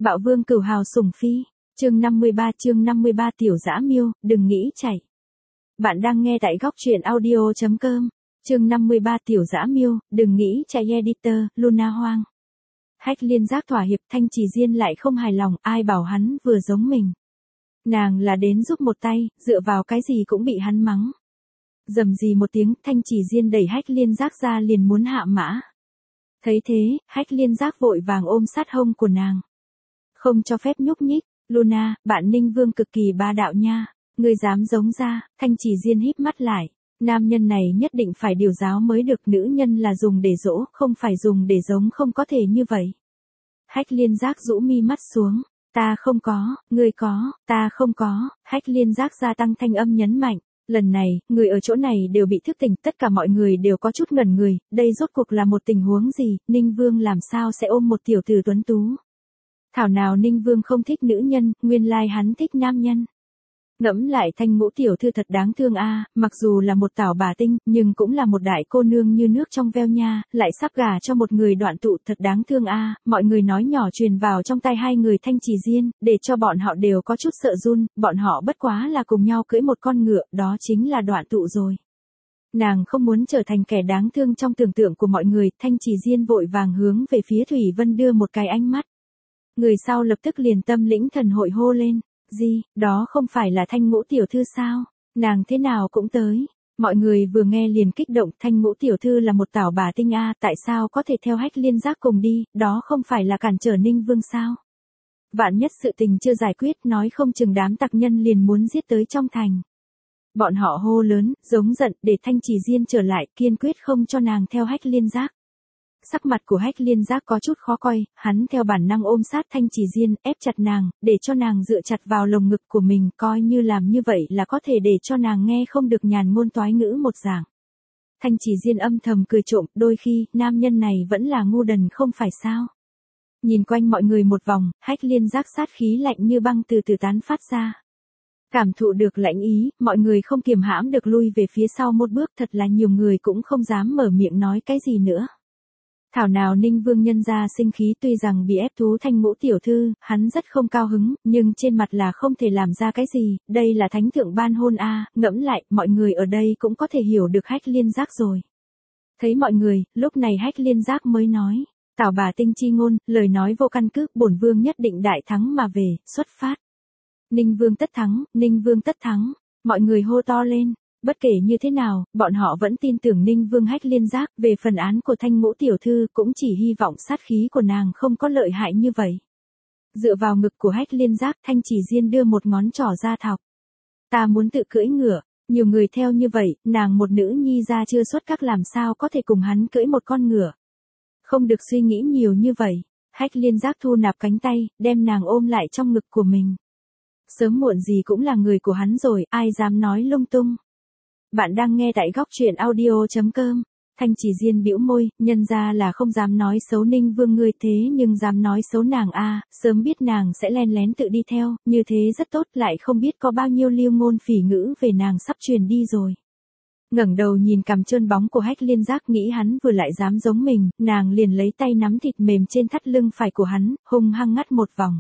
Bạo vương cửu hào sủng phi, chương 53 tiểu dã miêu, đừng nghĩ chạy. Bạn đang nghe tại góc truyện audio.com, chương 53 tiểu dã miêu, đừng nghĩ chạy. Editor, Luna Hoang. Hách Liên Giác thỏa hiệp, Thanh Trì Diên lại không hài lòng, ai bảo hắn vừa giống mình. Nàng là đến giúp một tay, dựa vào cái gì cũng bị hắn mắng. Rầm rì một tiếng, Thanh Trì Diên đẩy Hách Liên Giác ra liền muốn hạ mã. Thấy thế, Hách Liên Giác vội vàng ôm sát hông của nàng. Không cho phép nhúc nhích, Luna, bạn Ninh Vương cực kỳ bá đạo nha, ngươi dám giống ra. Thanh Trì Diên híp mắt lại, nam nhân này nhất định phải điều giáo mới được, nữ nhân là dùng để dỗ, không phải dùng để giống, không có thể như vậy. Hách Liên Giác rũ mi mắt xuống, ta không có, ngươi có, ta không có. Hách Liên Giác gia tăng thanh âm nhấn mạnh, lần này, người ở chỗ này đều bị thức tỉnh, tất cả mọi người đều có chút ngẩn người, đây rốt cuộc là một tình huống gì, Ninh Vương làm sao sẽ ôm một tiểu tử tuấn tú. Thảo nào Ninh Vương không thích nữ nhân, nguyên lai hắn thích nam nhân. Ngẫm lại Thanh Ngũ tiểu thư thật đáng thương a, mặc dù là một tảo bà tinh, nhưng cũng là một đại cô nương như nước trong veo nha, lại sắp gả cho một người đoạn tụ, thật đáng thương a. Mọi người nói nhỏ truyền vào trong tai hai người Thanh Trì Diên, để cho bọn họ đều có chút sợ run, bọn họ bất quá là cùng nhau cưỡi một con ngựa, đó chính là đoạn tụ rồi. Nàng không muốn trở thành kẻ đáng thương trong tưởng tượng của mọi người, Thanh Trì Diên vội vàng hướng về phía Thủy Vân đưa một cái ánh mắt. Người sau lập tức liền tâm lĩnh thần hội hô lên, gì, đó không phải là Thanh Ngũ tiểu thư sao, nàng thế nào cũng tới. Mọi người vừa nghe liền kích động, Thanh Ngũ tiểu thư là một tảo bà tinh a, tại sao có thể theo Hách Liên Giác cùng đi, đó không phải là cản trở Ninh Vương sao. Vạn nhất sự tình chưa giải quyết, nói không chừng đám tặc nhân liền muốn giết tới trong thành. Bọn họ hô lớn, giống giận, để Thanh Trì Diên trở lại, kiên quyết không cho nàng theo Hách Liên Giác. Sắc mặt của Hách Liên Giác có chút khó coi, hắn theo bản năng ôm sát Thanh Trì Diên, ép chặt nàng, để cho nàng dựa chặt vào lồng ngực của mình, coi như làm như vậy là có thể để cho nàng nghe không được nhàn ngôn toái ngữ một dạng. Thanh Trì Diên âm thầm cười trộm, đôi khi, nam nhân này vẫn là ngu đần không phải sao. Nhìn quanh mọi người một vòng, Hách Liên Giác sát khí lạnh như băng từ từ tán phát ra. Cảm thụ được lãnh ý, mọi người không kiềm hãm được lui về phía sau một bước, thật là nhiều người cũng không dám mở miệng nói cái gì nữa. Thảo nào Ninh Vương nhân ra sinh khí, tuy rằng bị ép thú Thanh Ngũ tiểu thư, hắn rất không cao hứng, nhưng trên mặt là không thể làm ra cái gì, đây là thánh thượng ban hôn a. Ngẫm lại, mọi người ở đây cũng có thể hiểu được Hách Liên Giác rồi. Thấy mọi người, lúc này Hách Liên Giác mới nói, tảo bà tinh chi ngôn, lời nói vô căn cứ, bổn vương nhất định đại thắng mà về, xuất phát. Ninh Vương tất thắng, Ninh Vương tất thắng, mọi người hô to lên. Bất kể như thế nào, bọn họ vẫn tin tưởng Ninh Vương. Hách Liên Giác, về phần án của Thanh Ngũ tiểu thư, cũng chỉ hy vọng sát khí của nàng không có lợi hại như vậy. Dựa vào ngực của Hách Liên Giác, Thanh Trì Diên đưa một ngón trỏ ra thọc. Ta muốn tự cưỡi ngựa, nhiều người theo như vậy, nàng một nữ nhi ra chưa xuất các làm sao có thể cùng hắn cưỡi một con ngựa. Không được suy nghĩ nhiều như vậy. Hách Liên Giác thu nạp cánh tay, đem nàng ôm lại trong ngực của mình. Sớm muộn gì cũng là người của hắn rồi, ai dám nói lung tung. Bạn đang nghe tại góc truyện audio.com. Thanh Trì Diên bĩu môi, nhân ra là không dám nói xấu Ninh Vương ngươi, thế nhưng dám nói xấu nàng a, sớm biết nàng sẽ len lén tự đi theo, như thế rất tốt, lại không biết có bao nhiêu lưu ngôn phỉ ngữ về nàng sắp truyền đi rồi. Ngẩng đầu nhìn cằm trơn bóng của Hách Liên Giác, nghĩ hắn vừa lại dám giống mình, nàng liền lấy tay nắm thịt mềm trên thắt lưng phải của hắn, hung hăng ngắt một vòng.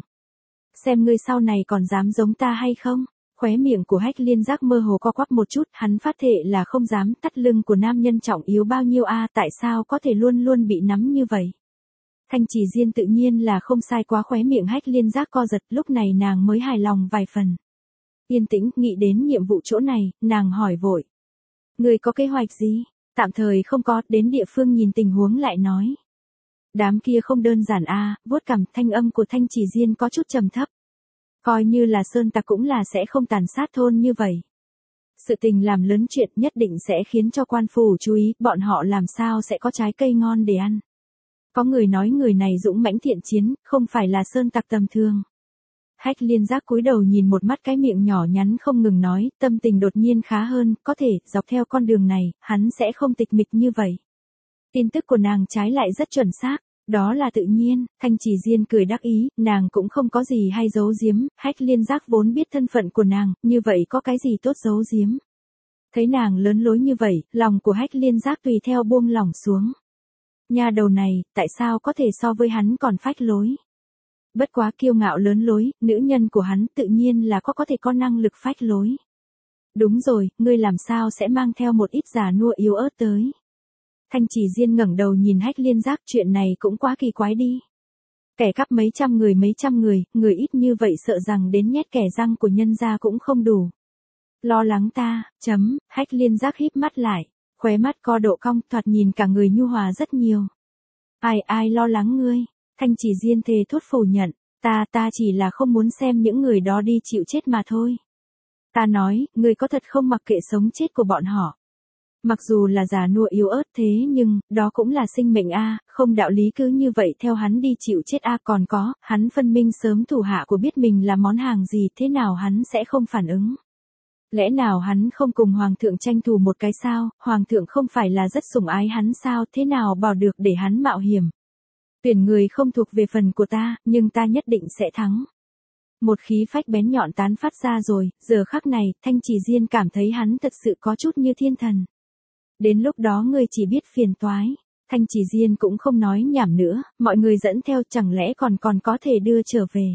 Xem ngươi sau này còn dám giống ta hay không? Khóe miệng của Hách Liên Giác mơ hồ co quắp một chút, hắn phát thệ là không dám. Thắt lưng của nam nhân trọng yếu bao nhiêu a, tại sao có thể luôn luôn bị nắm như vậy. Thanh Trì Diên tự nhiên là không sai quá, khóe miệng Hách Liên Giác co giật, lúc này nàng mới hài lòng vài phần. Yên tĩnh, nghĩ đến nhiệm vụ chỗ này, nàng hỏi vội. Người có kế hoạch gì? Tạm thời không có, đến địa phương nhìn tình huống lại nói. Đám kia không đơn giản a, vuốt cằm, thanh âm của Thanh Trì Diên có chút trầm thấp. Coi như là sơn tặc cũng là sẽ không tàn sát thôn như vậy. Sự tình làm lớn chuyện nhất định sẽ khiến cho quan phủ chú ý, bọn họ làm sao sẽ có trái cây ngon để ăn. Có người nói người này dũng mãnh thiện chiến, không phải là sơn tặc tầm thường. Hách Liên Giác cúi đầu nhìn một mắt cái miệng nhỏ nhắn không ngừng nói, tâm tình đột nhiên khá hơn, có thể, dọc theo con đường này, hắn sẽ không tịch mịch như vậy. Tin tức của nàng trái lại rất chuẩn xác. Đó là tự nhiên. Thanh Trì Diên cười đắc ý, nàng cũng không có gì hay giấu giếm, Hách Liên Giác vốn biết thân phận của nàng, như vậy có cái gì tốt giấu giếm. Thấy nàng lớn lối như vậy, lòng của Hách Liên Giác tùy theo buông lỏng xuống. Nhà đầu này, tại sao có thể so với hắn còn phách lối. Bất quá kiêu ngạo lớn lối, nữ nhân của hắn tự nhiên là có thể có năng lực phách lối. Đúng rồi, ngươi làm sao sẽ mang theo một ít già nua yếu ớt tới. Thanh Chỉ Diên ngẩng đầu nhìn Hách Liên Giác, chuyện này cũng quá kỳ quái đi. Kẻ cắp mấy trăm người, người ít như vậy sợ rằng đến nhét kẻ răng của nhân gia cũng không đủ. Lo lắng ta, Hách Liên Giác híp mắt lại, khóe mắt co độ cong, thoạt nhìn cả người nhu hòa rất nhiều. Ai lo lắng ngươi, Thanh Chỉ Diên thề thốt phủ nhận, ta chỉ là không muốn xem những người đó đi chịu chết mà thôi. Ta nói, ngươi có thật không mặc kệ sống chết của bọn họ. Mặc dù là già nua yếu ớt thế nhưng, đó cũng là sinh mệnh a, không đạo lý cứ như vậy theo hắn đi chịu chết a, còn có, hắn phân minh sớm thủ hạ của biết mình là món hàng gì, thế nào hắn sẽ không phản ứng. Lẽ nào hắn không cùng hoàng thượng tranh thủ một cái sao, hoàng thượng không phải là rất sủng ái hắn sao, thế nào bảo được để hắn mạo hiểm. Tuyển người không thuộc về phần của ta, nhưng ta nhất định sẽ thắng. Một khí phách bén nhọn tán phát ra rồi, giờ khắc này, Thanh Chỉ Diên cảm thấy hắn thật sự có chút như thiên thần. Đến lúc đó ngươi chỉ biết phiền toái. Thanh Chỉ Diên cũng không nói nhảm nữa, mọi người dẫn theo chẳng lẽ còn có thể đưa trở về.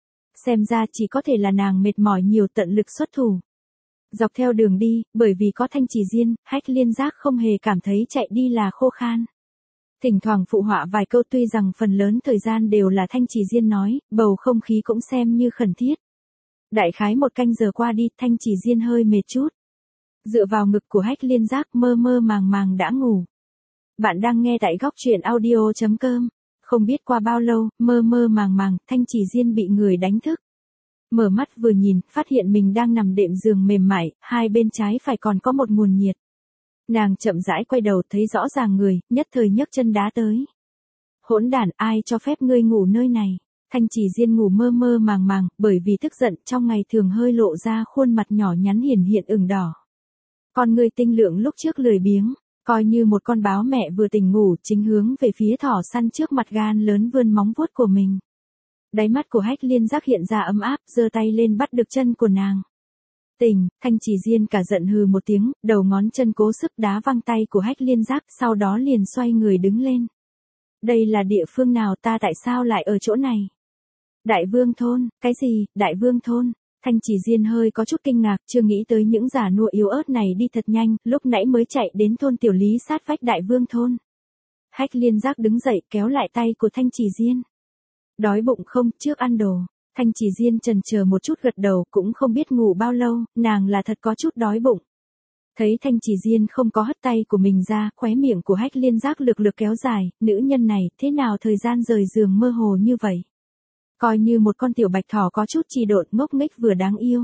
Xem ra chỉ có thể là nàng mệt mỏi nhiều tận lực xuất thủ. Dọc theo đường đi, bởi vì có Thanh Chỉ Diên, Hách Liên Giác không hề cảm thấy chạy đi là khô khan. Thỉnh thoảng phụ họa vài câu, tuy rằng phần lớn thời gian đều là Thanh Chỉ Diên nói, bầu không khí cũng xem như khẩn thiết. Đại khái một canh giờ qua đi, Thanh Chỉ Diên hơi mệt chút. Dựa vào ngực của Hách Liên Giác mơ màng đã ngủ. Bạn đang nghe tại góc truyện audio.com. Không biết qua bao lâu, mơ màng, Thanh Chỉ Diên bị người đánh thức. Mở mắt vừa nhìn, phát hiện mình đang nằm đệm giường mềm mại, hai bên trái phải còn có một nguồn nhiệt. Nàng chậm rãi quay đầu thấy rõ ràng người, nhất thời nhấc chân đá tới. Hỗn đản, ai cho phép ngươi ngủ nơi này? Thanh Chỉ Diên ngủ mơ màng, bởi vì tức giận trong ngày thường hơi lộ ra khuôn mặt nhỏ nhắn hiện ửng đỏ. Con người tinh lượng lúc trước lười biếng, coi như một con báo mẹ vừa tỉnh ngủ, chính hướng về phía thỏ săn trước mặt gan lớn vươn móng vuốt của mình. Đáy mắt của Hách Liên Giác hiện ra ấm áp, giơ tay lên bắt được chân của nàng. Tỉnh, Thanh Chỉ Diên cả giận hừ một tiếng, đầu ngón chân cố sức đá văng tay của Hách Liên Giác, sau đó liền xoay người đứng lên. Đây là địa phương nào, ta tại sao lại ở chỗ này? Đại Vương thôn, cái gì, Đại Vương thôn? Thanh Chỉ Diên hơi có chút kinh ngạc, chưa nghĩ tới những già nua yếu ớt này đi thật nhanh, lúc nãy mới chạy đến thôn Tiểu Lý sát vách Đại Vương thôn. Hách Liên Giác đứng dậy kéo lại tay của Thanh Chỉ Diên. Đói bụng không, trước ăn đồ. Thanh Chỉ Diên chần chờ một chút gật đầu, cũng không biết ngủ bao lâu, nàng là thật có chút đói bụng. Thấy Thanh Chỉ Diên không có hất tay của mình ra, khóe miệng của Hách Liên Giác lực kéo dài, nữ nhân này, thế nào thời gian rời giường mơ hồ như vậy? Coi như một con tiểu bạch thỏ có chút trì độn ngốc nghếch vừa đáng yêu.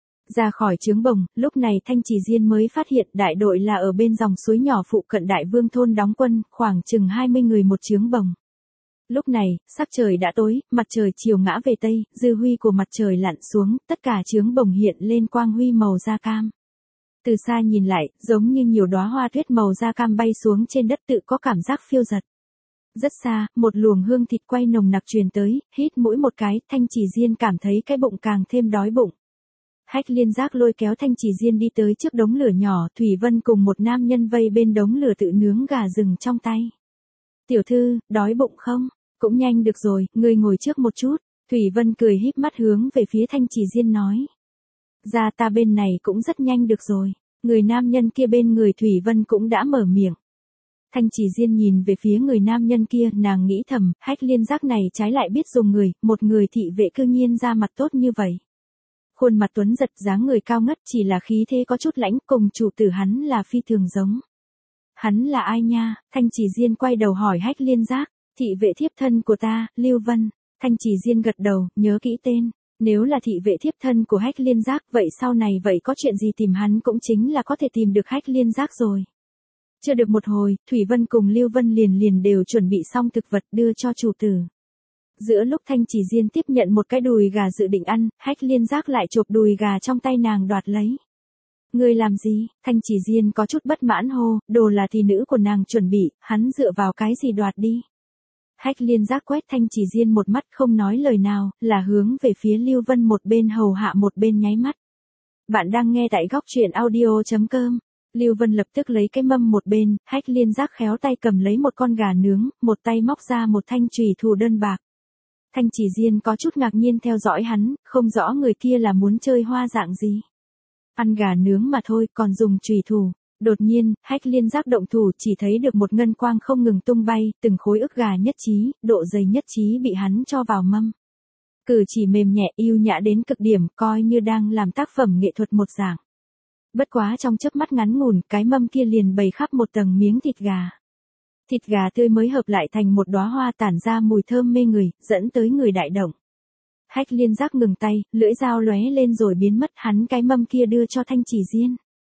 Ra khỏi trướng bồng, lúc này Thanh Chỉ Diên mới phát hiện đại đội là ở bên dòng suối nhỏ phụ cận Đại Vương thôn đóng quân, khoảng chừng 20 người một trướng bồng. Lúc này, sắc trời đã tối, mặt trời chiều ngã về tây, dư huy của mặt trời lặn xuống, tất cả trướng bồng hiện lên quang huy màu da cam. Từ xa nhìn lại, giống như nhiều đóa hoa tuyết màu da cam bay xuống trên đất, tự có cảm giác phiêu dật. Rất xa, một luồng hương thịt quay nồng nặc truyền tới, hít mũi một cái, Thanh Chỉ Diên cảm thấy cái bụng càng thêm đói bụng. Hách Liên Giác lôi kéo Thanh Chỉ Diên đi tới trước đống lửa nhỏ, Thủy Vân cùng một nam nhân vây bên đống lửa tự nướng gà rừng trong tay. Tiểu thư, đói bụng không? Cũng nhanh được rồi, ngươi ngồi trước một chút. Thủy Vân cười híp mắt hướng về phía Thanh Chỉ Diên nói. Ra ta bên này cũng rất nhanh được rồi. Người nam nhân kia bên người Thủy Vân cũng đã mở miệng. Thanh Chỉ Diên nhìn về phía người nam nhân kia, nàng nghĩ thầm, Hách Liên Giác này trái lại biết dùng người, một người thị vệ cư nhiên ra mặt tốt như vậy. Khuôn mặt tuấn giật, dáng người cao ngất, chỉ là khí thế có chút lãnh, cùng chủ tử hắn là phi thường giống. Hắn là ai nha? Thanh Chỉ Diên quay đầu hỏi Hách Liên Giác. Thị vệ thiếp thân của ta, Lưu Vân. Thanh Chỉ Diên gật đầu, nhớ kỹ tên. Nếu là thị vệ thiếp thân của Hách Liên Giác, vậy sau này vậy có chuyện gì tìm hắn cũng chính là có thể tìm được Hách Liên Giác rồi. Chưa được một hồi, Thủy Vân cùng Lưu Vân liền đều chuẩn bị xong thực vật đưa cho chủ tử. Giữa lúc Thanh Chỉ Diên tiếp nhận một cái đùi gà dự định ăn, Hách Liên Giác lại chộp đùi gà trong tay nàng đoạt lấy. Ngươi làm gì? Thanh Chỉ Diên có chút bất mãn hô, đồ là thị nữ của nàng chuẩn bị, hắn dựa vào cái gì đoạt đi? Hách Liên Giác quét Thanh Chỉ Diên một mắt không nói lời nào, là hướng về phía Lưu Vân một bên hầu hạ một bên nháy mắt. Bạn đang nghe tại góc truyện audio.com. Lưu Vân lập tức lấy cái mâm một bên, Hách Liên Giác khéo tay cầm lấy một con gà nướng, một tay móc ra một thanh chùy thủ đơn bạc. Thanh Chỉ Diên có chút ngạc nhiên theo dõi hắn, không rõ người kia là muốn chơi hoa dạng gì. Ăn gà nướng mà thôi, còn dùng chùy thủ. Đột nhiên, Hách Liên Giác động thủ chỉ thấy được một ngân quang không ngừng tung bay, từng khối ức gà nhất trí, độ dày nhất trí bị hắn cho vào mâm. Cử chỉ mềm nhẹ yêu nhã đến cực điểm, coi như đang làm tác phẩm nghệ thuật một dạng. Bất quá trong chớp mắt ngắn ngủn, cái mâm kia liền bày khắp một tầng miếng thịt gà. Thịt gà tươi mới hợp lại thành một đóa hoa tản ra mùi thơm mê người, dẫn tới người đại động. Hách Liên Giác ngừng tay, lưỡi dao lóe lên rồi biến mất, hắn cái mâm kia đưa cho Thanh Chỉ Diên.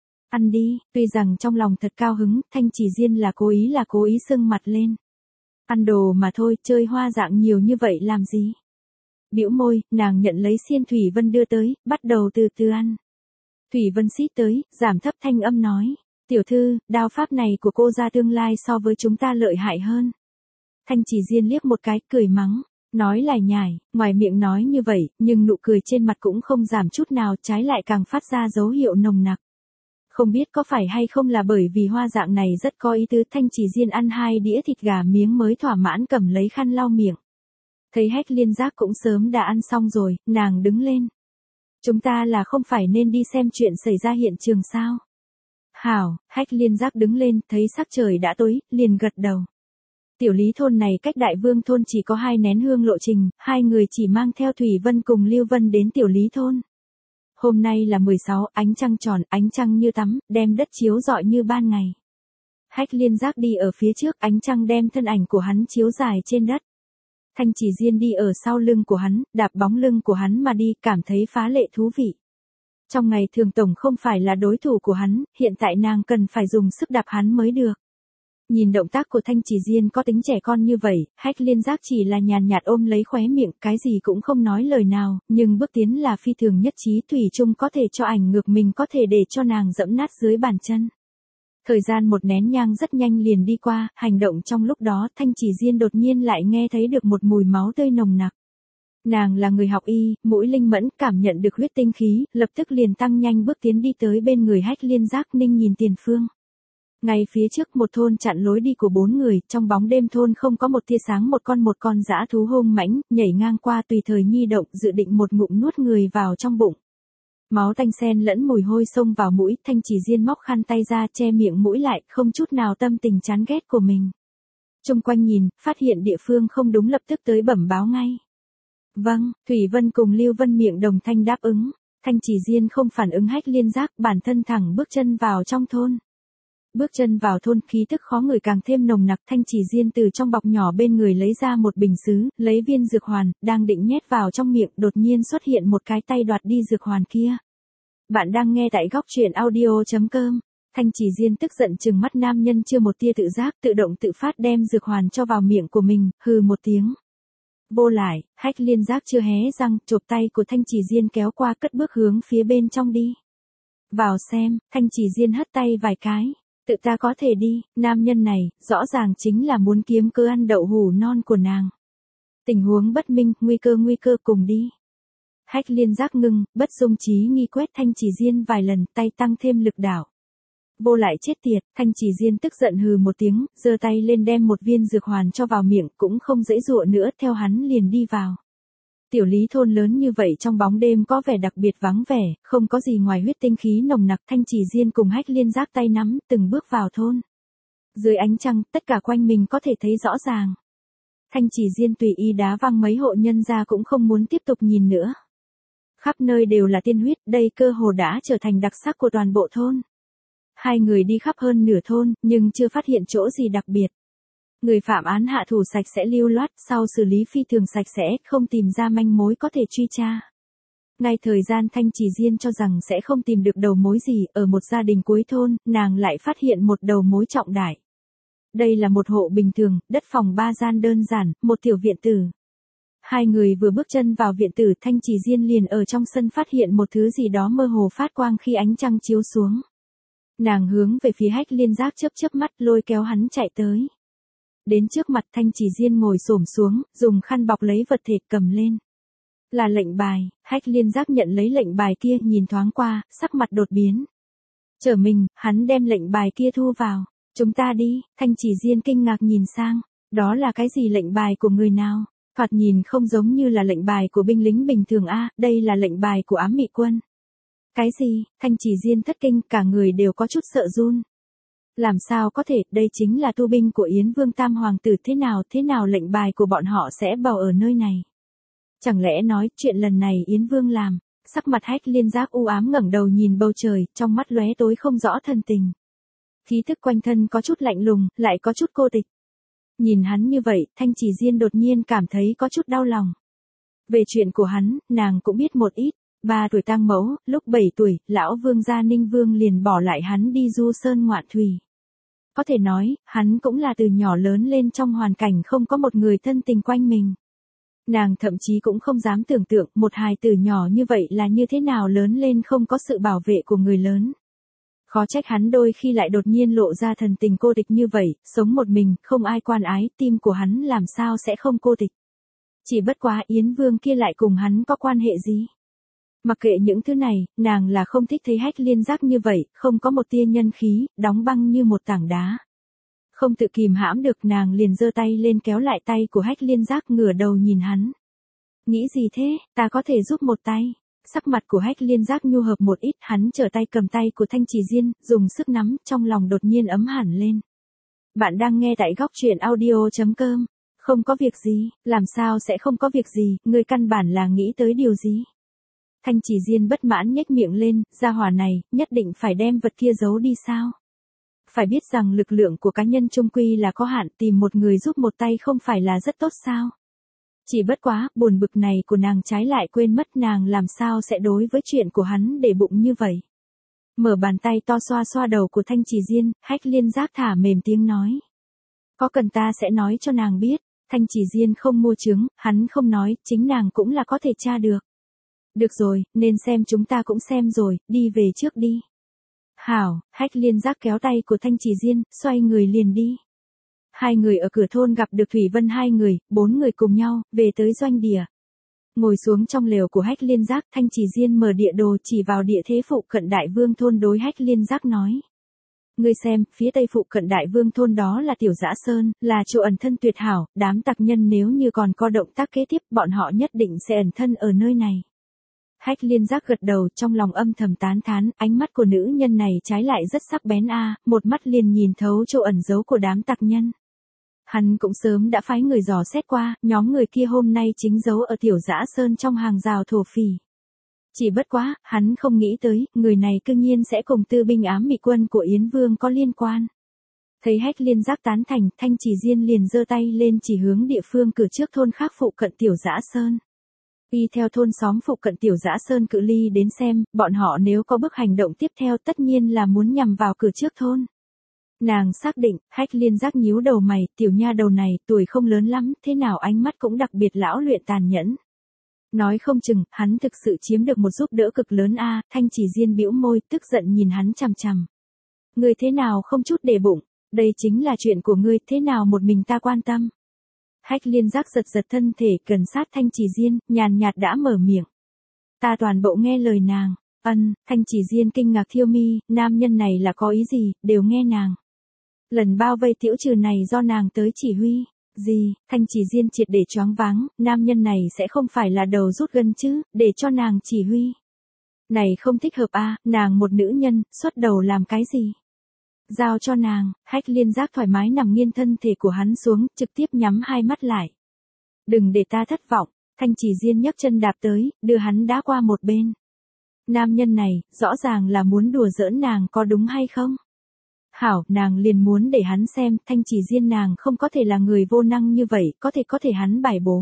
Ăn đi, tuy rằng trong lòng thật cao hứng, Thanh Chỉ Diên là cố ý sưng mặt lên. Ăn đồ mà thôi, chơi hoa dạng nhiều như vậy làm gì? Bĩu môi, nàng nhận lấy xiên Thủy Vân đưa tới, bắt đầu từ từ ăn. Thủy Vân xít tới, giảm thấp thanh âm nói. Tiểu thư, đao pháp này của cô ra tương lai so với chúng ta lợi hại hơn. Thanh Chỉ Diên liếc một cái, cười mắng. Nói lải nhải, ngoài miệng nói như vậy, nhưng nụ cười trên mặt cũng không giảm chút nào, trái lại càng phát ra dấu hiệu nồng nặc. Không biết có phải hay không là bởi vì hoa dạng này rất có ý tứ, Thanh Chỉ Diên ăn 2 đĩa thịt gà miếng mới thỏa mãn cầm lấy khăn lau miệng. Thấy Hách Liên Giác cũng sớm đã ăn xong rồi, nàng đứng lên. Chúng ta là không phải nên đi xem chuyện xảy ra hiện trường sao? Hảo, Hách Liên Giác đứng lên, thấy sắc trời đã tối, liền gật đầu. Tiểu Lý thôn này cách Đại Vương thôn chỉ có 2 nén hương lộ trình, 2 người chỉ mang theo Thủy Vân cùng Lưu Vân đến Tiểu Lý thôn. Hôm nay là 16, ánh trăng tròn, ánh trăng như tắm, đem đất chiếu rọi như ban ngày. Hách Liên Giác đi ở phía trước, ánh trăng đem thân ảnh của hắn chiếu dài trên đất. Thanh Chỉ Diên đi ở sau lưng của hắn, đạp bóng lưng của hắn mà đi, cảm thấy phá lệ thú vị. Trong ngày thường tổng không phải là đối thủ của hắn, hiện tại nàng cần phải dùng sức đạp hắn mới được. Nhìn động tác của Thanh Chỉ Diên có tính trẻ con như vậy, Hách Liên Giác chỉ là nhàn nhạt ôm lấy khóe miệng, cái gì cũng không nói lời nào, nhưng bước tiến là phi thường nhất trí, thủy chung có thể cho ảnh ngược mình, có thể để cho nàng dẫm nát dưới bàn chân. Thời gian một nén nhang rất nhanh liền đi qua, hành động trong lúc đó, Thanh Chỉ Diên đột nhiên lại nghe thấy được một mùi máu tươi nồng nặc. Nàng là người học y, mũi linh mẫn, cảm nhận được huyết tinh khí, lập tức liền tăng nhanh bước tiến đi tới bên người Hách Liên Giác, ninh nhìn tiền phương. Ngay phía trước một thôn chặn lối đi của 4 người, trong bóng đêm thôn không có một tia sáng, một con dã thú hung mãnh, nhảy ngang qua tùy thời nhi động, dự định một ngụm nuốt người vào trong bụng. Máu tanh xen lẫn mùi hôi xông vào mũi, Thanh Chỉ Diên móc khăn tay ra che miệng mũi lại, không chút nào tâm tình chán ghét của mình. Chung quanh nhìn, phát hiện địa phương không đúng lập tức tới bẩm báo ngay. Vâng, Thủy Vân cùng Lưu Vân miệng đồng thanh đáp ứng. Thanh Chỉ Diên không phản ứng Hách Liên Giác, bản thân thẳng bước chân vào trong thôn. Bước chân vào thôn, khí tức khó ngửi càng thêm nồng nặc. Thanh Chỉ Diên từ trong bọc nhỏ bên người lấy ra một bình sứ, lấy viên dược hoàn, đang định nhét vào trong miệng, đột nhiên xuất hiện một cái tay đoạt đi dược hoàn kia. Bạn đang nghe tại góc truyện audio.com. Thanh Chỉ Diên tức giận trừng mắt nam nhân chưa một tia tự giác, tự động tự phát đem dược hoàn cho vào miệng của mình, hừ một tiếng. Vô lại, Hách Liên Giác chưa hé răng, chộp tay của Thanh Chỉ Diên kéo qua, cất bước hướng phía bên trong đi. Vào xem, Thanh Chỉ Diên hất tay vài cái. Tự ta có thể đi, nam nhân này, rõ ràng chính là muốn kiếm cớ ăn đậu hủ non của nàng. Tình huống bất minh, nguy cơ cùng đi. Hách Liên Giác ngưng, bất dung trí nghi quét Thanh Chỉ Diên vài lần, tay tăng thêm lực đảo. Vô lại chết tiệt, Thanh Chỉ Diên tức giận hừ một tiếng, giơ tay lên đem một viên dược hoàn cho vào miệng, cũng không dãy dụa nữa, theo hắn liền đi vào. Tiểu Lý thôn lớn như vậy trong bóng đêm có vẻ đặc biệt vắng vẻ, không có gì ngoài huyết tinh khí nồng nặc. Thanh Chỉ Diên cùng Hách Liên Giác tay nắm, từng bước vào thôn. Dưới ánh trăng, tất cả quanh mình có thể thấy rõ ràng. Thanh Chỉ Diên tùy ý đá văng mấy hộ nhân ra cũng không muốn tiếp tục nhìn nữa. Khắp nơi đều là tiên huyết, đây cơ hồ đã trở thành đặc sắc của toàn bộ thôn. 2 người đi khắp hơn nửa thôn, nhưng chưa phát hiện chỗ gì đặc biệt. Người phạm án hạ thủ sạch sẽ lưu loát, sau xử lý phi thường sạch sẽ, không tìm ra manh mối có thể truy tra. Ngay thời gian Thanh Chỉ Diên cho rằng sẽ không tìm được đầu mối gì, ở một gia đình cuối thôn, nàng lại phát hiện một đầu mối trọng đại. Đây là một hộ bình thường, đất phòng 3 gian đơn giản, một tiểu viện tử. 2 người vừa bước chân vào viện tử, Thanh Chỉ Diên liền ở trong sân phát hiện một thứ gì đó mơ hồ phát quang khi ánh trăng chiếu xuống. Nàng hướng về phía Hách Liên Giác chớp mắt, lôi kéo hắn chạy tới. Đến trước mặt Thanh Chỉ Diên ngồi xổm xuống, dùng khăn bọc lấy vật thể cầm lên. Là lệnh bài. Hách Liên Giác nhận lấy lệnh bài kia, nhìn thoáng qua, sắc mặt đột biến. Trở mình, hắn đem lệnh bài kia thu vào. Chúng ta đi. Thanh Chỉ Diên kinh ngạc nhìn sang. Đó là cái gì, lệnh bài của người nào? Thoạt nhìn không giống như là lệnh bài của binh lính bình thường a, đây là lệnh bài của ám mị quân. Cái gì? Thanh Chỉ Diên thất kinh, cả người đều có chút sợ run. Làm sao có thể, đây chính là tu binh của Yến Vương Tam Hoàng tử, thế nào lệnh bài của bọn họ sẽ vào ở nơi này? Chẳng lẽ nói chuyện lần này Yến Vương làm? Sắc mặt Hách Liên Giác u ám ngẩng đầu nhìn bầu trời, trong mắt lóe tối không rõ thần tình. Khí thức quanh thân có chút lạnh lùng, lại có chút cô tịch. Nhìn hắn như vậy, Thanh Chỉ Diên đột nhiên cảm thấy có chút đau lòng. Về chuyện của hắn, nàng cũng biết một ít. 3 tuổi tang mẫu, lúc 7 tuổi, lão vương gia Ninh Vương liền bỏ lại hắn đi du sơn ngoạn thủy. Có thể nói, hắn cũng là từ nhỏ lớn lên trong hoàn cảnh không có một người thân tình quanh mình. Nàng thậm chí cũng không dám tưởng tượng một hài tử nhỏ như vậy là như thế nào lớn lên không có sự bảo vệ của người lớn. Khó trách hắn đôi khi lại đột nhiên lộ ra thần tình cô tịch như vậy, sống một mình, không ai quan ái, tim của hắn làm sao sẽ không cô tịch. Chỉ bất quá Yến Vương kia lại cùng hắn có quan hệ gì? Mặc kệ những thứ này, nàng là không thích thấy Hách Liên Giác như vậy, không có một tia nhân khí, đóng băng như một tảng đá. Không tự kìm hãm được, nàng liền giơ tay lên kéo lại tay của Hách Liên Giác, ngửa đầu nhìn hắn. Nghĩ gì thế, ta có thể giúp một tay. Sắc mặt của Hách Liên Giác nhu hợp một ít, hắn trở tay cầm tay của Thanh Chỉ Diên, dùng sức nắm, trong lòng đột nhiên ấm hẳn lên. Bạn đang nghe tại góc truyện audio.com. Không có việc gì, làm sao sẽ không có việc gì, ngươi căn bản là nghĩ tới điều gì? Thanh Chỉ Diên bất mãn nhếch miệng lên, gia hỏa này, nhất định phải đem vật kia giấu đi sao? Phải biết rằng lực lượng của cá nhân chung quy là có hạn, tìm một người giúp một tay không phải là rất tốt sao? Chỉ bất quá, buồn bực này của nàng trái lại quên mất nàng làm sao sẽ đối với chuyện của hắn để bụng như vậy. Mở bàn tay to xoa xoa đầu của Thanh Chỉ Diên, Hách Liên Giác thả mềm tiếng nói. Có cần ta sẽ nói cho nàng biết, Thanh Chỉ Diên không mua chứng, hắn không nói, chính nàng cũng là có thể tra được. Được rồi, nên xem chúng ta cũng xem rồi, đi về trước đi. Hảo, Hách Liên Giác kéo tay của Thanh Chỉ Diên, xoay người liền đi. Hai người ở cửa thôn gặp được Thủy Vân 2 người, 4 người cùng nhau, về tới doanh địa. Ngồi xuống trong lều của Hách Liên Giác, Thanh Chỉ Diên mở địa đồ chỉ vào địa thế phụ cận Đại Vương thôn, đối Hách Liên Giác nói. Ngươi xem, phía tây phụ cận Đại Vương thôn đó là Tiểu Dã Sơn, là chỗ ẩn thân tuyệt hảo, đám tặc nhân nếu như còn có động tác kế tiếp, bọn họ nhất định sẽ ẩn thân ở nơi này. Hách Liên Giác gật đầu, trong lòng âm thầm tán thán, ánh mắt của nữ nhân này trái lại rất sắc bén a, một mắt liền nhìn thấu chỗ ẩn giấu của đám tặc nhân. Hắn cũng sớm đã phái người dò xét qua, nhóm người kia hôm nay chính giấu ở Tiểu Dã Sơn trong hàng rào thổ phỉ. Chỉ bất quá, hắn không nghĩ tới, người này cư nhiên sẽ cùng tư binh ám mị quân của Yến Vương có liên quan. Thấy Hách Liên Giác tán thành, Thanh Chỉ Diên liền giơ tay lên chỉ hướng địa phương cửa trước thôn khác phụ cận Tiểu Dã Sơn. Y theo thôn xóm phụ cận Tiểu Dã Sơn cự ly đến xem, bọn họ nếu có bước hành động tiếp theo tất nhiên là muốn nhằm vào cửa trước thôn. Nàng xác định, Hách Liên Giác nhíu đầu mày, tiểu nha đầu này, tuổi không lớn lắm, thế nào ánh mắt cũng đặc biệt lão luyện tàn nhẫn. Nói không chừng, hắn thực sự chiếm được một giúp đỡ cực lớn a. Thanh Chỉ Diên bĩu môi, tức giận nhìn hắn chằm chằm. Ngươi thế nào không chút để bụng, đây chính là chuyện của ngươi, thế nào một mình ta quan tâm. Hách Liên Giác giật giật thân thể gần sát Thanh Chỉ Diên, nhàn nhạt đã mở miệng. Ta toàn bộ nghe lời nàng. Thanh Chỉ Diên kinh ngạc thiêu mi, nam nhân này là có ý gì, đều nghe nàng. Lần bao vây Tiểu Trừ này do nàng tới chỉ huy. Gì, Thanh Chỉ Diên triệt để choáng váng, nam nhân này sẽ không phải là đầu rút gân chứ, để cho nàng chỉ huy. Này không thích hợp a, nàng một nữ nhân, xuất đầu làm cái gì? Giao cho nàng. Hách Liên Giác thoải mái nằm nghiêng thân thể của hắn xuống, trực tiếp nhắm hai mắt lại. Đừng để ta thất vọng. Thanh Chỉ Diên nhấc chân đạp tới, đưa hắn đá qua một bên. Nam nhân này, rõ ràng là muốn đùa giỡn nàng, có đúng hay không? Hảo, nàng liền muốn để hắn xem, Thanh Chỉ Diên nàng không có thể là người vô năng như vậy, có thể hắn bài bố.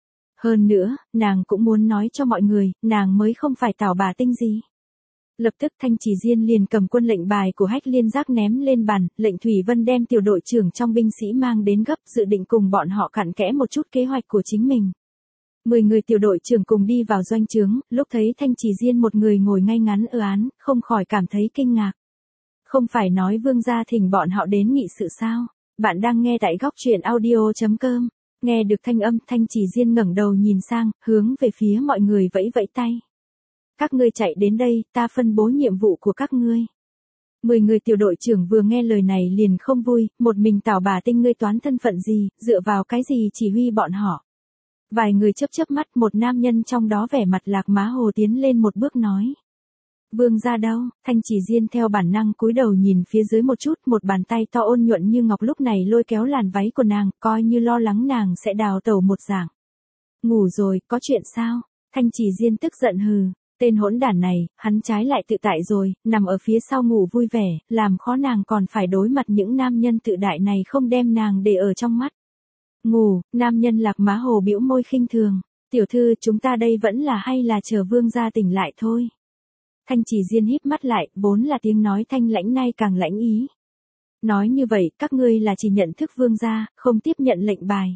Hơn nữa, nàng cũng muốn nói cho mọi người, nàng mới không phải tảo bà tinh gì. Lập tức Thanh Chỉ Diên liền cầm quân lệnh bài của Hách Liên Giác ném lên bàn, lệnh Thủy Vân đem tiểu đội trưởng trong binh sĩ mang đến gấp, dự định cùng bọn họ cặn kẽ một chút kế hoạch của chính mình. 10 người tiểu đội trưởng cùng đi vào doanh trướng, lúc thấy Thanh Chỉ Diên một người ngồi ngay ngắn ở án, không khỏi cảm thấy kinh ngạc. Không phải nói vương gia thỉnh bọn họ đến nghị sự sao? Bạn đang nghe tại góc truyện audio.com. Nghe được thanh âm, Thanh Chỉ Diên ngẩng đầu nhìn sang, hướng về phía mọi người vẫy vẫy tay. Các ngươi chạy đến đây, ta phân bố nhiệm vụ của các ngươi. 10 người tiểu đội trưởng vừa nghe lời này liền không vui, một mình tảo bà tinh ngươi toán thân phận gì, dựa vào cái gì chỉ huy bọn họ. Vài người chớp chớp mắt, một nam nhân trong đó vẻ mặt Lạc Má Hồ tiến lên một bước nói. Vương gia đâu? Thanh Chỉ Diên theo bản năng cúi đầu nhìn phía dưới một chút, một bàn tay to ôn nhuận như ngọc lúc này lôi kéo làn váy của nàng, coi như lo lắng nàng sẽ đào tẩu một dạng. Ngủ rồi, có chuyện sao? Thanh Chỉ Diên tức giận hừ. Tên hỗn đản này, hắn trái lại tự tại rồi, nằm ở phía sau ngủ vui vẻ, làm khó nàng còn phải đối mặt những nam nhân tự đại này không đem nàng để ở trong mắt. Ngủ, nam nhân Lạc Má Hồ bĩu môi khinh thường. Tiểu thư, chúng ta đây vẫn là hay là chờ vương gia tỉnh lại thôi. Thanh Chỉ Diên híp mắt lại, vốn là tiếng nói thanh lãnh nay càng lãnh ý. Nói như vậy, các ngươi là chỉ nhận thức vương gia, không tiếp nhận lệnh bài.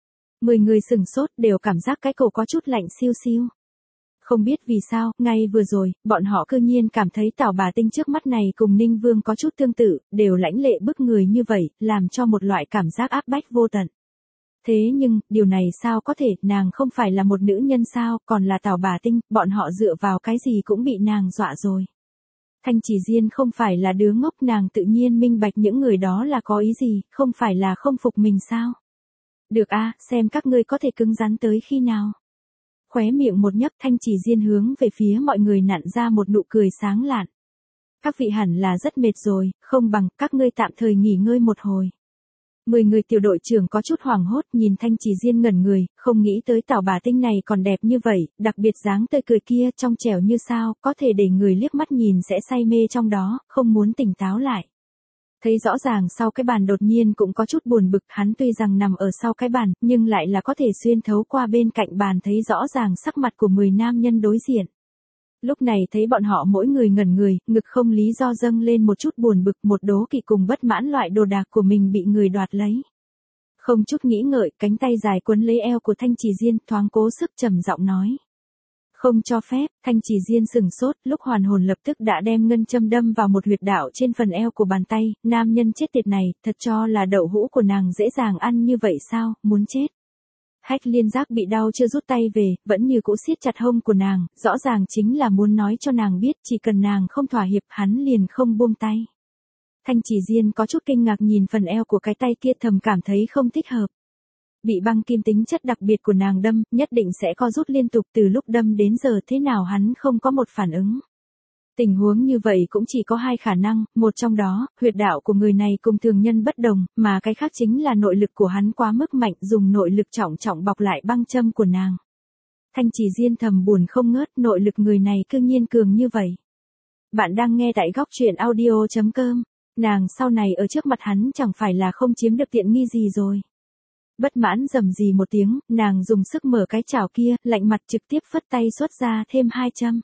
10 người sừng sốt đều cảm giác cái cổ có chút lạnh siêu siêu. Không biết vì sao, ngay vừa rồi, bọn họ cư nhiên cảm thấy Tảo Bà Tinh trước mắt này cùng Ninh Vương có chút tương tự, đều lãnh lệ bức người như vậy, làm cho một loại cảm giác áp bách vô tận. Thế nhưng, điều này sao có thể, nàng không phải là một nữ nhân sao, còn là Tảo Bà Tinh, bọn họ dựa vào cái gì cũng bị nàng dọa rồi. Thanh Chỉ Diên không phải là đứa ngốc, nàng tự nhiên minh bạch những người đó là có ý gì, không phải là không phục mình sao. Được a, xem các ngươi có thể cứng rắn tới khi nào. Khóe miệng một nhấp, Thanh Chỉ Diên hướng về phía mọi người nặn ra một nụ cười sáng lạn. Các vị hẳn là rất mệt rồi, không bằng các ngươi tạm thời nghỉ ngơi một hồi. 10 người tiểu đội trưởng có chút hoảng hốt nhìn Thanh Chỉ Diên ngẩn người, không nghĩ tới Tảo Bà Tinh này còn đẹp như vậy, đặc biệt dáng tươi cười kia trong trẻo như sao, có thể để người liếc mắt nhìn sẽ say mê trong đó, không muốn tỉnh táo lại. Thấy rõ ràng sau cái bàn đột nhiên cũng có chút buồn bực, hắn tuy rằng nằm ở sau cái bàn, nhưng lại là có thể xuyên thấu qua bên cạnh bàn thấy rõ ràng sắc mặt của 10 nam nhân đối diện. Lúc này thấy bọn họ mỗi người ngẩn người, ngực không lý do dâng lên một chút buồn bực, một đố kỵ cùng bất mãn loại đồ đạc của mình bị người đoạt lấy. Không chút nghĩ ngợi, cánh tay dài quấn lấy eo của Thanh Chỉ Diên, thoáng cố sức trầm giọng nói. Không cho phép. Thanh Chỉ Diên sừng sốt, lúc hoàn hồn lập tức đã đem ngân châm đâm vào một huyệt đạo trên phần eo của bàn tay, nam nhân chết tiệt này, thật cho là đậu hũ của nàng dễ dàng ăn như vậy sao, muốn chết. Hách Liên Giác bị đau chưa rút tay về, vẫn như cũ siết chặt hông của nàng, rõ ràng chính là muốn nói cho nàng biết chỉ cần nàng không thỏa hiệp hắn liền không buông tay. Thanh Chỉ Diên có chút kinh ngạc nhìn phần eo của cái tay kia, thầm cảm thấy không thích hợp. Bị băng kim tính chất đặc biệt của nàng đâm, nhất định sẽ co rút liên tục từ lúc đâm đến giờ, thế nào hắn không có một phản ứng. Tình huống như vậy cũng chỉ có hai khả năng, một trong đó, huyệt đạo của người này cùng thường nhân bất đồng, mà cái khác chính là nội lực của hắn quá mức mạnh, dùng nội lực trọng trọng bọc lại băng châm của nàng. Thanh Chỉ Diên thầm buồn không ngớt, nội lực người này cư nhiên cường như vậy. Bạn đang nghe tại góc truyện audio.com, nàng sau này ở trước mặt hắn chẳng phải là không chiếm được tiện nghi gì rồi. Bất mãn rầm rì một tiếng, nàng dùng sức mở cái chảo kia, lạnh mặt trực tiếp phất tay xuất ra thêm 2 châm.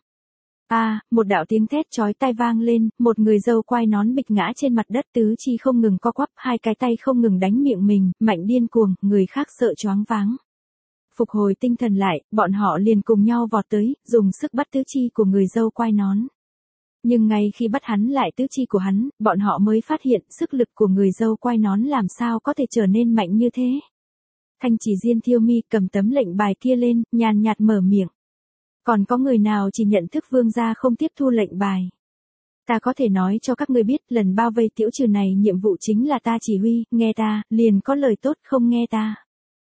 Một đạo tiếng thét chói tai vang lên, một người dâu quai nón bịch ngã trên mặt đất, tứ chi không ngừng co quắp, hai cái tay không ngừng đánh miệng mình, mạnh điên cuồng, người khác sợ choáng váng. Phục hồi tinh thần lại, bọn họ liền cùng nhau vọt tới, dùng sức bắt tứ chi của người dâu quai nón. Nhưng ngay khi bắt hắn lại tứ chi của hắn, bọn họ mới phát hiện sức lực của người dâu quai nón làm sao có thể trở nên mạnh như thế. Thanh Chỉ Diên thiêu mi cầm tấm lệnh bài kia lên, nhàn nhạt mở miệng. Còn có người nào chỉ nhận thức vương gia không tiếp thu lệnh bài? Ta có thể nói cho các ngươi biết, lần bao vây Tiểu Trừ này nhiệm vụ chính là ta chỉ huy, nghe ta, liền có lời tốt, không nghe ta.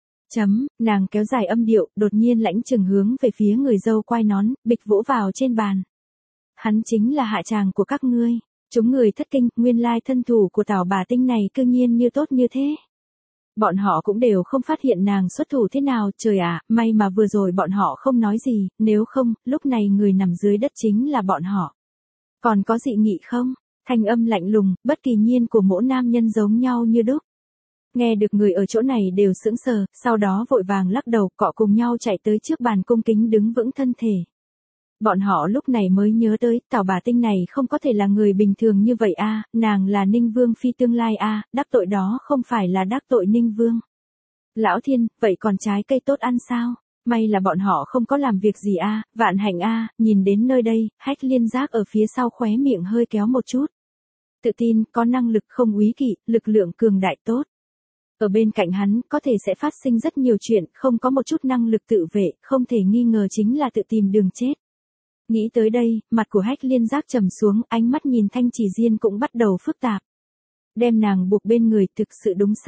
Nàng kéo dài âm điệu, đột nhiên lãnh chừng hướng về phía người dâu quai nón, bịch vỗ vào trên bàn. Hắn chính là hạ tràng của các ngươi. Chúng người thất kinh, nguyên lai thân thủ của Tảo Bà Tinh này cư nhiên như tốt như thế. Bọn họ cũng đều không phát hiện nàng xuất thủ thế nào, trời ạ, may mà vừa rồi bọn họ không nói gì, nếu không, lúc này người nằm dưới đất chính là bọn họ. Còn có dị nghị không? Thanh âm lạnh lùng, bất kỳ nhiên của mỗi nam nhân giống nhau như đúc. Nghe được người ở chỗ này đều sững sờ, sau đó vội vàng lắc đầu, cọ cùng nhau chạy tới trước bàn cung kính đứng vững thân thể. Bọn họ lúc này mới nhớ tới, Tảo Bà Tinh này không có thể là người bình thường như vậy nàng là Ninh Vương phi tương lai đắc tội đó không phải là đắc tội Ninh Vương. Lão thiên, vậy còn trái cây tốt ăn sao? May là bọn họ không có làm việc gì vạn hạnh nhìn đến nơi đây, Hách Liên Giác ở phía sau khóe miệng hơi kéo một chút. Tự tin, có năng lực không úy kỵ, lực lượng cường đại tốt. Ở bên cạnh hắn, có thể sẽ phát sinh rất nhiều chuyện, không có một chút năng lực tự vệ, không thể nghi ngờ chính là tự tìm đường chết. Nghĩ tới đây, mặt của Hách Liên Giác trầm xuống, ánh mắt nhìn Thanh Chỉ Diên cũng bắt đầu phức tạp. Đem nàng buộc bên người thực sự đúng sao?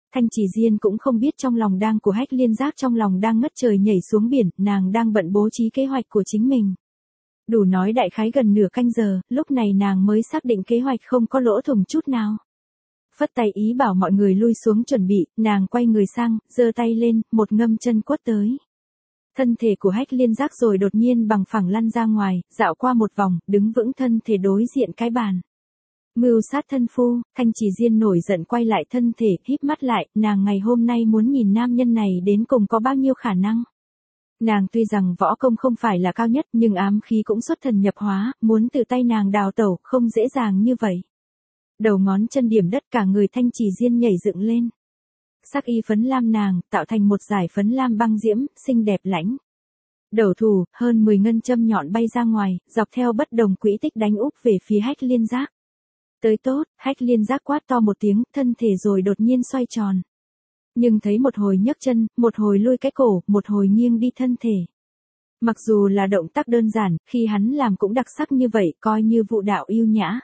Thanh Chỉ Diên cũng không biết trong lòng đang của Hách Liên Giác trong lòng đang ngất trời nhảy xuống biển, nàng đang bận bố trí kế hoạch của chính mình. Đủ nói đại khái gần nửa canh giờ, lúc này nàng mới xác định kế hoạch không có lỗ thủng chút nào. Phất tay ý bảo mọi người lui xuống chuẩn bị, nàng quay người sang, giơ tay lên, một ngâm chân quất tới. Thân thể của Hách Liên Giác rồi đột nhiên bằng phẳng lăn ra ngoài, dạo qua một vòng, đứng vững thân thể đối diện cái bàn. Mưu sát thân phu, Thanh Chỉ Diên nổi giận quay lại thân thể, híp mắt lại, nàng ngày hôm nay muốn nhìn nam nhân này đến cùng có bao nhiêu khả năng. Nàng tuy rằng võ công không phải là cao nhất nhưng ám khí cũng xuất thần nhập hóa, muốn từ tay nàng đào tẩu không dễ dàng như vậy. Đầu ngón chân điểm đất cả người Thanh Chỉ Diên nhảy dựng lên. Sắc y phấn lam nàng, tạo thành một dải phấn lam băng diễm, xinh đẹp lãnh. Đầu thủ, hơn 10 ngân châm nhọn bay ra ngoài, dọc theo bất đồng quỹ tích đánh úp về phía Hách Liên Giác. Tới tốt, Hách Liên Giác quát to một tiếng, thân thể rồi đột nhiên xoay tròn. Nhưng thấy một hồi nhấc chân, một hồi lui cái cổ, một hồi nghiêng đi thân thể. Mặc dù là động tác đơn giản, khi hắn làm cũng đặc sắc như vậy, coi như vũ đạo yêu nhã.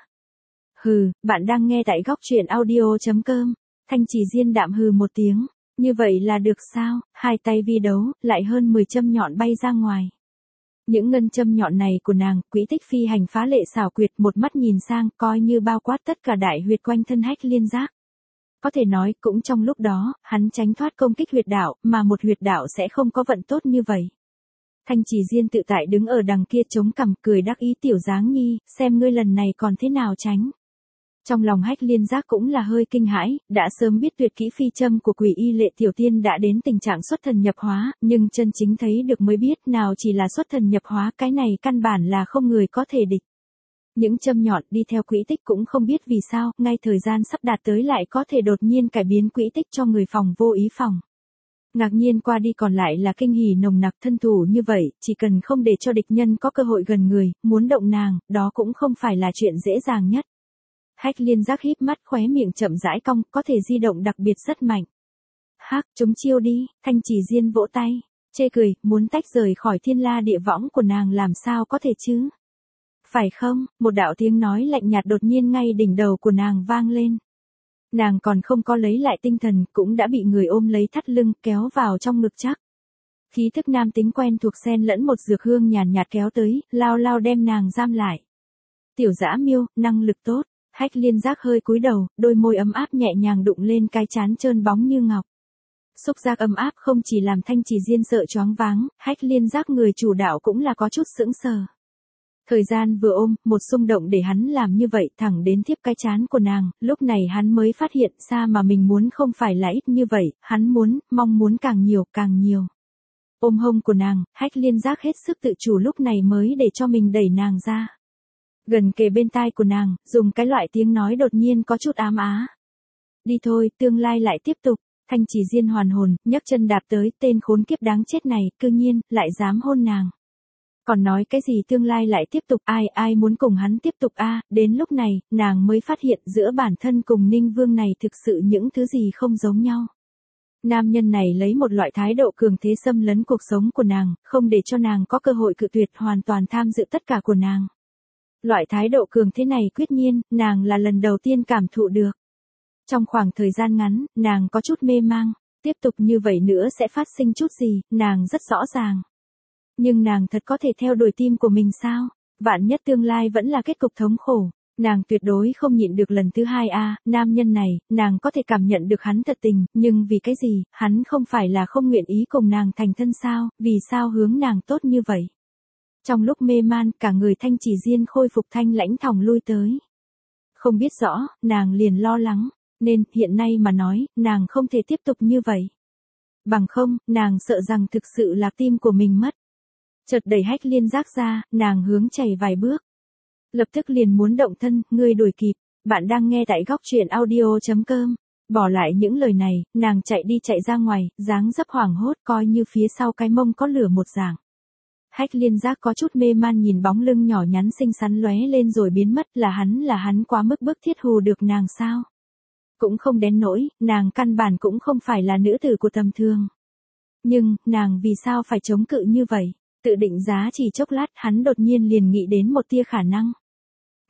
Hừ, bạn đang nghe tại góc truyện audio.com. Thanh Chỉ Diên đạm hừ một tiếng. Như vậy là được sao? Hai tay vi đấu, lại hơn 10 châm nhọn bay ra ngoài. Những ngân châm nhọn này của nàng, quỹ tích phi hành phá lệ xảo quyệt, một mắt nhìn sang, coi như bao quát tất cả đại huyệt quanh thân Hách Liên Giác. Có thể nói, cũng trong lúc đó, hắn tránh thoát công kích huyệt đạo, mà một huyệt đạo sẽ không có vận tốt như vậy. Thanh Chỉ Diên tự tại đứng ở đằng kia chống cằm cười đắc ý tiểu dáng nhi, xem ngươi lần này còn thế nào tránh. Trong lòng Hách Liên Giác cũng là hơi kinh hãi, đã sớm biết tuyệt kỹ phi châm của Quỷ Y Lệ tiểu tiên đã đến tình trạng xuất thần nhập hóa, nhưng chân chính thấy được mới biết nào chỉ là xuất thần nhập hóa, cái này căn bản là không người có thể địch. Những châm nhọn đi theo quỹ tích cũng không biết vì sao, ngay thời gian sắp đạt tới lại có thể đột nhiên cải biến quỹ tích cho người phòng vô ý phòng. Ngạc nhiên qua đi còn lại là kinh hỉ nồng nặc thân thủ như vậy, chỉ cần không để cho địch nhân có cơ hội gần người, muốn động nàng, đó cũng không phải là chuyện dễ dàng nhất. Hách Liên Giác híp mắt khóe miệng chậm rãi cong, có thể di động đặc biệt rất mạnh. Hắc, chúng chiêu đi, Thanh Chỉ Diên vỗ tay, chê cười, muốn tách rời khỏi thiên la địa võng của nàng làm sao có thể chứ? Phải không? Một đạo tiếng nói lạnh nhạt đột nhiên ngay đỉnh đầu của nàng vang lên. Nàng còn không có lấy lại tinh thần, cũng đã bị người ôm lấy thắt lưng, kéo vào trong ngực chắc. Khí thức nam tính quen thuộc xen lẫn một dược hương nhàn nhạt kéo tới, lao lao đem nàng giam lại. Tiểu Dã Miêu, năng lực tốt. Hách Liên Giác hơi cúi đầu, đôi môi ấm áp nhẹ nhàng đụng lên cái trán trơn bóng như ngọc. Xúc giác ấm áp không chỉ làm Thanh Chỉ Diên sợ choáng váng, Hách Liên Giác người chủ đạo cũng là có chút sững sờ. Thời gian vừa ôm, một xung động để hắn làm như vậy thẳng đến tiếp cái trán của nàng, lúc này hắn mới phát hiện ra mà mình muốn không phải là ít như vậy, hắn muốn, mong muốn càng nhiều càng nhiều. Ôm hông của nàng, Hách Liên Giác hết sức tự chủ lúc này mới để cho mình đẩy nàng ra. Gần kề bên tai của nàng, dùng cái loại tiếng nói đột nhiên có chút ám á. Đi thôi, tương lai lại tiếp tục. Thanh Chỉ Diên hoàn hồn, nhấc chân đạp tới, tên khốn kiếp đáng chết này, cư nhiên, lại dám hôn nàng. Còn nói cái gì tương lai lại tiếp tục, ai muốn cùng hắn tiếp tục đến lúc này, nàng mới phát hiện giữa bản thân cùng Ninh Vương này thực sự những thứ gì không giống nhau. Nam nhân này lấy một loại thái độ cường thế xâm lấn cuộc sống của nàng, không để cho nàng có cơ hội cự tuyệt hoàn toàn tham dự tất cả của nàng. Loại thái độ cường thế này quyết nhiên, nàng là lần đầu tiên cảm thụ được. Trong khoảng thời gian ngắn, nàng có chút mê mang, tiếp tục như vậy nữa sẽ phát sinh chút gì, nàng rất rõ ràng. Nhưng nàng thật có thể theo đuổi tim của mình sao? Vạn nhất tương lai vẫn là kết cục thống khổ. Nàng tuyệt đối không nhịn được lần thứ hai nam nhân này, nàng có thể cảm nhận được hắn thật tình, nhưng vì cái gì, hắn không phải là không nguyện ý cùng nàng thành thân sao, vì sao hướng nàng tốt như vậy? Trong lúc mê man, cả người Thanh Chỉ Diên khôi phục thanh lãnh thòng lui tới. Không biết rõ, nàng liền lo lắng, nên, hiện nay mà nói, nàng không thể tiếp tục như vậy. Bằng không, nàng sợ rằng thực sự là tim của mình mất. Chợt đẩy Hách Liên Giác ra, nàng hướng chạy vài bước. Lập tức liền muốn động thân, ngươi đuổi kịp, bạn đang nghe tại góc truyện audio.com. Bỏ lại những lời này, nàng chạy ra ngoài, dáng dấp hoảng hốt coi như phía sau cái mông có lửa một dạng. Hách Liên Giác có chút mê man nhìn bóng lưng nhỏ nhắn xinh xắn lóe lên rồi biến mất, là hắn quá mức bức thiết hù được nàng sao? Cũng không đến nỗi, nàng căn bản cũng không phải là nữ tử của tầm thường. Nhưng, nàng vì sao phải chống cự như vậy? Tự định giá chỉ chốc lát, hắn đột nhiên liền nghĩ đến một tia khả năng.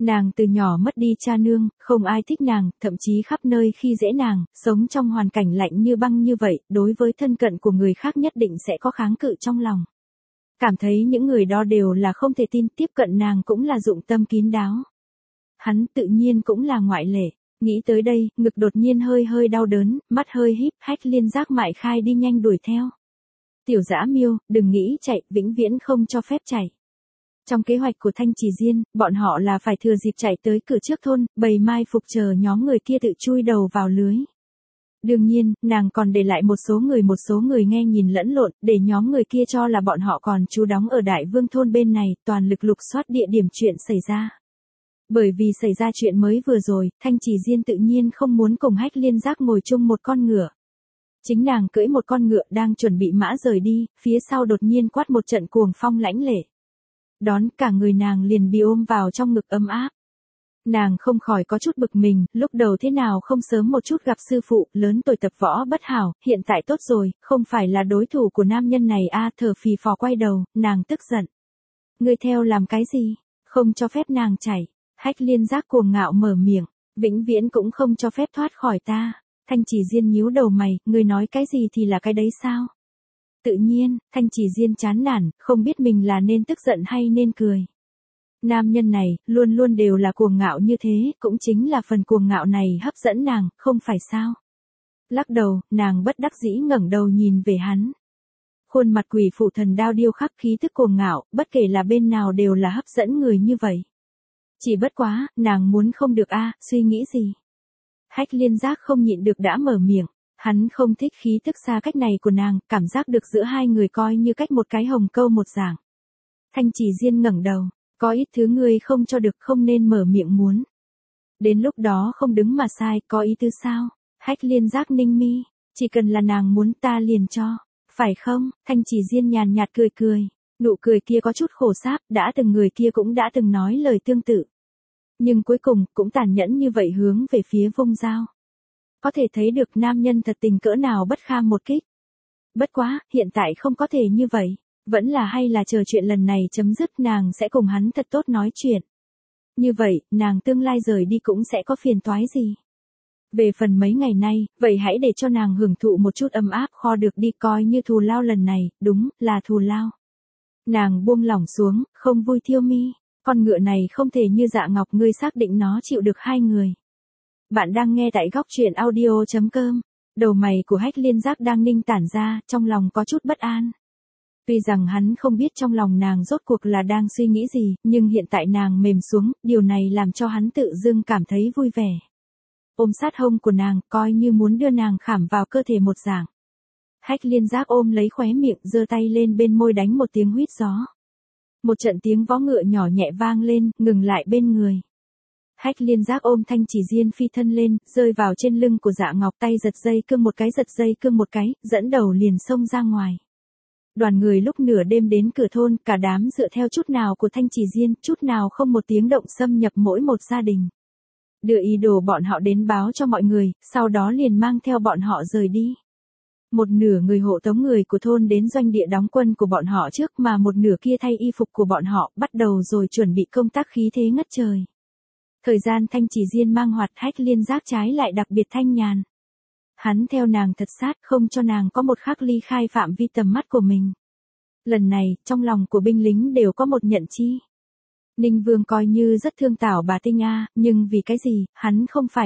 Nàng từ nhỏ mất đi cha nương, không ai thích nàng, thậm chí khắp nơi khi dễ nàng, sống trong hoàn cảnh lạnh như băng như vậy, đối với thân cận của người khác nhất định sẽ có kháng cự trong lòng. Cảm thấy những người đó đều là không thể tin, tiếp cận nàng cũng là dụng tâm kín đáo. Hắn tự nhiên cũng là ngoại lệ. Nghĩ tới đây, ngực đột nhiên hơi hơi đau đớn, mắt hơi híp, Hách Liên Giác mại khai đi nhanh đuổi theo. Tiểu Dã Miêu, đừng nghĩ chạy, vĩnh viễn không cho phép chạy. Trong kế hoạch của Thanh Trì Diên, bọn họ là phải thừa dịp chạy tới cửa trước thôn, bày mai phục chờ nhóm người kia tự chui đầu vào lưới. Đương nhiên, nàng còn để lại một số người nghe nhìn lẫn lộn, để nhóm người kia cho là bọn họ còn trú đóng ở Đại Vương thôn bên này, toàn lực lục soát địa điểm chuyện xảy ra. Bởi vì xảy ra chuyện mới vừa rồi, Thanh Trì Diên tự nhiên không muốn cùng Hách Liên Giác ngồi chung một con ngựa. Chính nàng cưỡi một con ngựa đang chuẩn bị mã rời đi, phía sau đột nhiên quát một trận cuồng phong lãnh lệ. Đón cả người nàng liền bị ôm vào trong ngực ấm áp. Nàng không khỏi có chút bực mình, lúc đầu thế nào không sớm một chút gặp sư phụ, lớn tuổi tập võ bất hảo, hiện tại tốt rồi, không phải là đối thủ của nam nhân này a. Thở phì phò quay đầu, nàng tức giận. Ngươi theo làm cái gì? Không cho phép nàng chảy. Hách Liên Giác cuồng ngạo mở miệng, vĩnh viễn cũng không cho phép thoát khỏi ta. Thanh Trì Diên nhíu đầu mày, ngươi nói cái gì thì là cái đấy sao? Tự nhiên, Thanh Trì Diên chán nản, không biết mình là nên tức giận hay nên cười. Nam nhân này, luôn luôn đều là cuồng ngạo như thế, cũng chính là phần cuồng ngạo này hấp dẫn nàng, không phải sao? Lắc đầu, nàng bất đắc dĩ ngẩng đầu nhìn về hắn. Khuôn mặt quỷ phụ thần đao điêu khắc khí tức cuồng ngạo, bất kể là bên nào đều là hấp dẫn người như vậy. Chỉ bất quá, nàng muốn không được a, suy nghĩ gì? Hách Liên Giác không nhịn được đã mở miệng, hắn không thích khí tức xa cách này của nàng, cảm giác được giữa hai người coi như cách một cái hồng câu một dạng. Thanh Trì Diên ngẩng đầu, có ít thứ ngươi không cho được không nên mở miệng muốn. Đến lúc đó không đứng mà sai, có ý tứ sao? Hách Liên Giác ninh mi, chỉ cần là nàng muốn ta liền cho, phải không? Thanh Trì Diên nhàn nhạt cười cười, nụ cười kia có chút khổ sáp, đã từng người kia cũng đã từng nói lời tương tự. Nhưng cuối cùng, cũng tàn nhẫn như vậy hướng về phía Vung Dao. Có thể thấy được nam nhân thật tình cỡ nào bất kham một kích. Bất quá, hiện tại không có thể như vậy. Vẫn là hay là chờ chuyện lần này chấm dứt nàng sẽ cùng hắn thật tốt nói chuyện. Như vậy, nàng tương lai rời đi cũng sẽ có phiền toái gì. Về phần mấy ngày nay, vậy hãy để cho nàng hưởng thụ một chút ấm áp kho được đi coi như thù lao lần này, đúng, là thù lao. Nàng buông lỏng xuống, không vui thiêu mi. Con ngựa này không thể như Dạ Ngọc ngươi xác định nó chịu được hai người. Bạn đang nghe tại góc truyện audio.com. Đầu mày của Hách Liên Giác đang ninh tản ra, trong lòng có chút bất an. Tuy rằng hắn không biết trong lòng nàng rốt cuộc là đang suy nghĩ gì, nhưng hiện tại nàng mềm xuống, điều này làm cho hắn tự dưng cảm thấy vui vẻ. Ôm sát hông của nàng, coi như muốn đưa nàng khảm vào cơ thể một dạng. Hách Liên Giác ôm lấy khóe miệng, giơ tay lên bên môi đánh một tiếng huýt gió. Một trận tiếng vó ngựa nhỏ nhẹ vang lên, ngừng lại bên người. Hách Liên Giác ôm Thanh Trì Diên phi thân lên, rơi vào trên lưng của Dạ Ngọc, tay giật dây cương một cái, giật dây cương một cái, dẫn đầu liền xông ra ngoài. Đoàn người lúc nửa đêm đến cửa thôn, cả đám dựa theo chút nào của Thanh Trì Diên, chút nào không một tiếng động xâm nhập mỗi một gia đình. Đưa ý đồ bọn họ đến báo cho mọi người, sau đó liền mang theo bọn họ rời đi. Một nửa người hộ tống người của thôn đến doanh địa đóng quân của bọn họ trước mà một nửa kia thay y phục của bọn họ, bắt đầu rồi chuẩn bị công tác khí thế ngất trời. Thời gian Thanh Trì Diên mang hoạt, Hách Liên Giác trái lại đặc biệt thanh nhàn. Hắn theo nàng thật sát, không cho nàng có một khắc ly khai phạm vi tầm mắt của mình. Lần này, trong lòng của binh lính đều có một nhận chi. Ninh Vương coi như rất thương Tảo bà Tinh A, nhưng vì cái gì, hắn không phải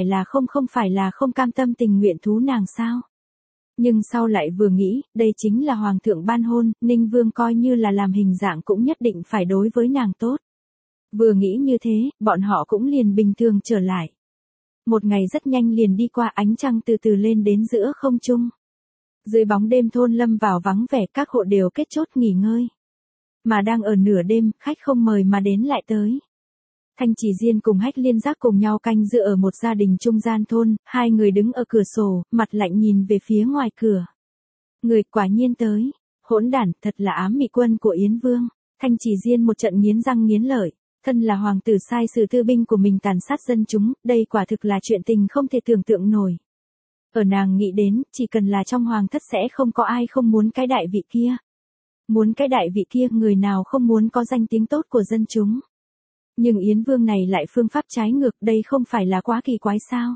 là không cam tâm tình nguyện thú nàng sao? Nhưng sau lại vừa nghĩ, đây chính là hoàng thượng ban hôn, Ninh Vương coi như là làm hình dạng cũng nhất định phải đối với nàng tốt. Vừa nghĩ như thế, bọn họ cũng liền bình thường trở lại. Một ngày rất nhanh liền đi qua, ánh trăng từ từ lên đến giữa không trung. Dưới bóng đêm thôn lâm vào vắng vẻ, các hộ đều kết chốt nghỉ ngơi. Mà đang ở nửa đêm, khách không mời mà đến lại tới. Thanh Trì Diên cùng Hách Liên Giác cùng nhau canh giữ ở một gia đình trung gian thôn, hai người đứng ở cửa sổ, mặt lạnh nhìn về phía ngoài cửa. Người quả nhiên tới, hỗn đản, thật là ám mị quân của Yến Vương. Thanh Trì Diên một trận nghiến răng nghiến lợi, thân là hoàng tử sai sử tư binh của mình tàn sát dân chúng, đây quả thực là chuyện tình không thể tưởng tượng nổi. Ở nàng nghĩ đến, chỉ cần là trong hoàng thất sẽ không có ai không muốn cái đại vị kia. Muốn cái đại vị kia, người nào không muốn có danh tiếng tốt của dân chúng. Nhưng Yến Vương này lại phương pháp trái ngược, đây không phải là quá kỳ quái sao?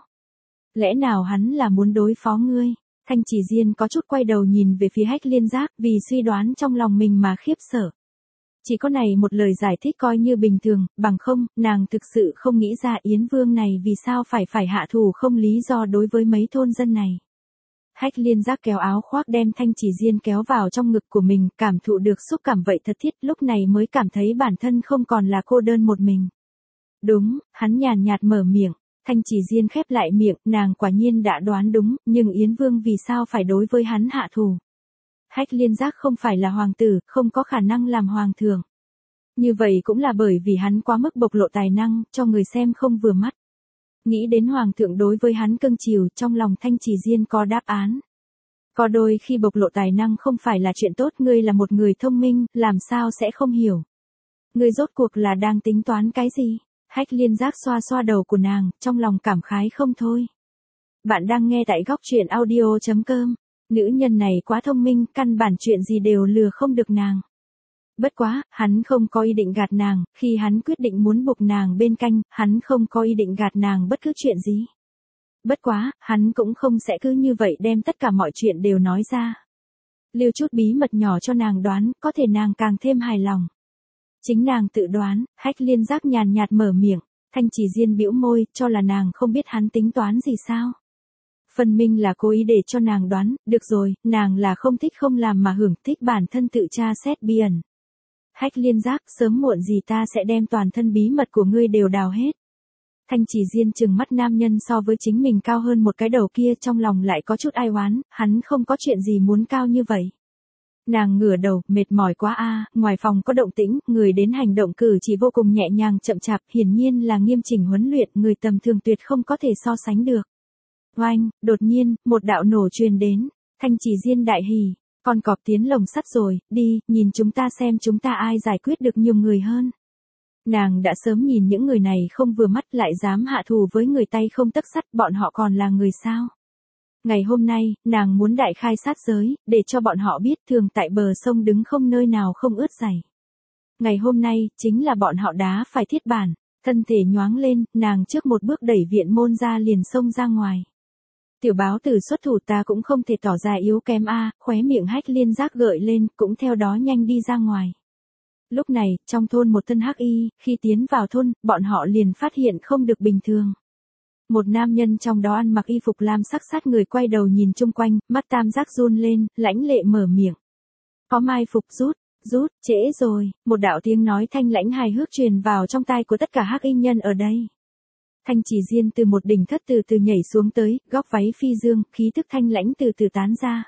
Lẽ nào hắn là muốn đối phó ngươi? Thanh Chỉ Diên có chút quay đầu nhìn về phía Hách Liên Giác, vì suy đoán trong lòng mình mà khiếp sợ. Chỉ có này một lời giải thích coi như bình thường, bằng không, nàng thực sự không nghĩ ra Yến Vương này vì sao phải hạ thủ không lý do đối với mấy thôn dân này. Hách Liên Giác kéo áo khoác đem Thanh Chỉ Diên kéo vào trong ngực của mình, cảm thụ được xúc cảm vậy thật thiết, lúc này mới cảm thấy bản thân không còn là cô đơn một mình. Đúng, hắn nhàn nhạt mở miệng. Thanh Chỉ Diên khép lại miệng, nàng quả nhiên đã đoán đúng, nhưng Yến Vương vì sao phải đối với hắn hạ thủ? Hách Liên Giác không phải là hoàng tử, không có khả năng làm hoàng thượng. Như vậy cũng là bởi vì hắn quá mức bộc lộ tài năng, cho người xem không vừa mắt. Nghĩ đến hoàng thượng đối với hắn cưng chiều, trong lòng Thanh Chỉ Diên có đáp án. Có đôi khi bộc lộ tài năng không phải là chuyện tốt, ngươi là một người thông minh, làm sao sẽ không hiểu. Ngươi rốt cuộc là đang tính toán cái gì? Hách Liên Giác xoa xoa đầu của nàng, trong lòng cảm khái không thôi. Bạn đang nghe tại góc truyện audio.com. Nữ nhân này quá thông minh, căn bản chuyện gì đều lừa không được nàng. Bất quá, hắn không có ý định gạt nàng, khi hắn quyết định muốn buộc nàng bên cạnh, hắn không có ý định gạt nàng bất cứ chuyện gì. Bất quá, hắn cũng không sẽ cứ như vậy đem tất cả mọi chuyện đều nói ra. Lưu chút bí mật nhỏ cho nàng đoán, có thể nàng càng thêm hài lòng. Chính nàng tự đoán, Hách Liên Giác nhàn nhạt mở miệng, Thanh Chỉ Diên bĩu môi, cho là nàng không biết hắn tính toán gì sao. Phần minh là cố ý để cho nàng đoán, được rồi, nàng là không thích không làm mà hưởng, thích bản thân tự tra xét bí ẩn. Hách Liên Giác, sớm muộn gì ta sẽ đem toàn thân bí mật của ngươi đều đào hết. Thanh Chỉ Diên trừng mắt nam nhân so với chính mình cao hơn một cái đầu kia, trong lòng lại có chút ai oán, hắn không có chuyện gì muốn cao như vậy. Nàng ngửa đầu, mệt mỏi quá a, ngoài phòng có động tĩnh, người đến hành động cử chỉ vô cùng nhẹ nhàng chậm chạp, hiển nhiên là nghiêm chỉnh huấn luyện, người tầm thường tuyệt không có thể so sánh được. Oanh, đột nhiên, một đạo nổ truyền đến, Thanh Chỉ Diên đại hỉ, con cọp tiến lồng sắt rồi, đi, nhìn chúng ta xem chúng ta ai giải quyết được nhiều người hơn. Nàng đã sớm nhìn những người này không vừa mắt, lại dám hạ thù với người tay không tấc sắt, bọn họ còn là người sao? Ngày hôm nay, nàng muốn đại khai sát giới, để cho bọn họ biết thường tại bờ sông đứng không nơi nào không ướt giày. Ngày hôm nay, chính là bọn họ đá phải thiết bản, thân thể nhoáng lên, nàng trước một bước đẩy viện môn ra liền xông ra ngoài. Tiểu báo tử xuất thủ, ta cũng không thể tỏ ra yếu kém a, khóe miệng Hách Liên Giác gợi lên, cũng theo đó nhanh đi ra ngoài. Lúc này, trong thôn một thân hắc y, khi tiến vào thôn, bọn họ liền phát hiện không được bình thường. Một nam nhân trong đó ăn mặc y phục lam sắc sát người quay đầu nhìn chung quanh, mắt tam giác run lên, lãnh lệ mở miệng. Có mai phục, rút, trễ rồi, một đạo tiếng nói thanh lãnh hài hước truyền vào trong tai của tất cả hắc y nhân ở đây. Thanh Chỉ Diên từ một đỉnh thất từ từ nhảy xuống tới, góc váy phi dương, khí thức thanh lãnh từ từ tán ra.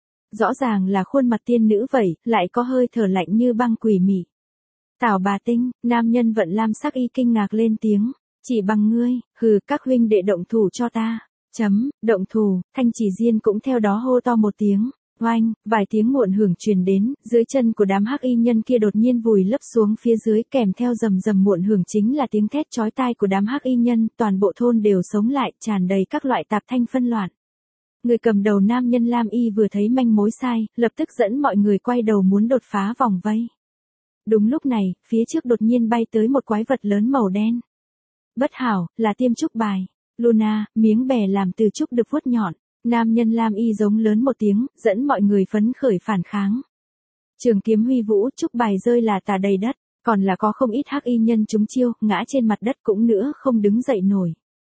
Rõ ràng là khuôn mặt tiên nữ vậy, lại có hơi thở lạnh như băng quỷ mị. Tào bà tinh, nam nhân vận lam sắc y kinh ngạc lên tiếng. Chỉ bằng ngươi, hừ, các huynh đệ động thủ cho ta. Động thủ, Thanh Chỉ Diên cũng theo đó hô to một tiếng. Oanh, vài tiếng muộn hưởng truyền đến, dưới chân của đám hắc y nhân kia đột nhiên vùi lấp xuống phía dưới, kèm theo rầm rầm muộn hưởng chính là tiếng thét chói tai của đám hắc y nhân, toàn bộ thôn đều sống lại, tràn đầy các loại tạp thanh phân loạn. Người cầm đầu nam nhân lam y vừa thấy manh mối sai, lập tức dẫn mọi người quay đầu muốn đột phá vòng vây. Đúng lúc này, phía trước đột nhiên bay tới một quái vật lớn màu đen. Bất hảo, là tiêm trúc bài. Luna, miếng bè làm từ trúc được vuốt nhọn. Nam nhân lam y giống lớn một tiếng, dẫn mọi người phấn khởi phản kháng. Trường kiếm huy vũ, trúc bài rơi là tả đầy đất, còn là có không ít hắc y nhân trúng chiêu, ngã trên mặt đất cũng nữa không đứng dậy nổi.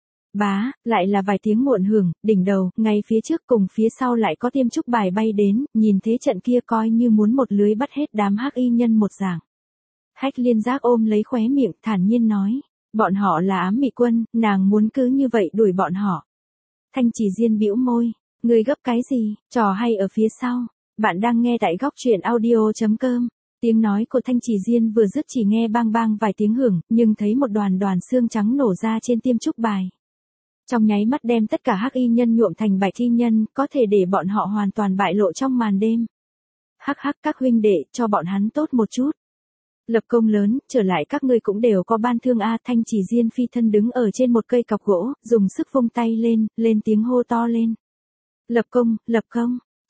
Bá, lại là vài tiếng muộn hưởng, đỉnh đầu, ngay phía trước cùng phía sau lại có tiêm trúc bài bay đến, nhìn thế trận kia coi như muốn một lưới bắt hết đám hắc y nhân một dạng. Hách Liên Giác ôm lấy khóe miệng, thản nhiên nói. Bọn họ là ám mị quân, nàng muốn cứ như vậy đuổi bọn họ. Thanh Chỉ Diên bĩu môi, người gấp cái gì, trò hay ở phía sau. Bạn đang nghe tại góc truyện audio.com. Tiếng nói của Thanh Chỉ Diên vừa dứt chỉ nghe bang bang vài tiếng hưởng, nhưng thấy một đoàn xương trắng nổ ra trên tiêm trúc bài. Trong nháy mắt đem tất cả hắc y nhân nhuộm thành bạch y nhân, có thể để bọn họ hoàn toàn bại lộ trong màn đêm. Hắc các huynh đệ, cho bọn hắn tốt một chút. Lập công lớn, trở lại các ngươi cũng đều có ban thương a. Thanh Chỉ Diên phi thân đứng ở trên một cây cọc gỗ, dùng sức vung tay lên tiếng hô to lên. Lập công,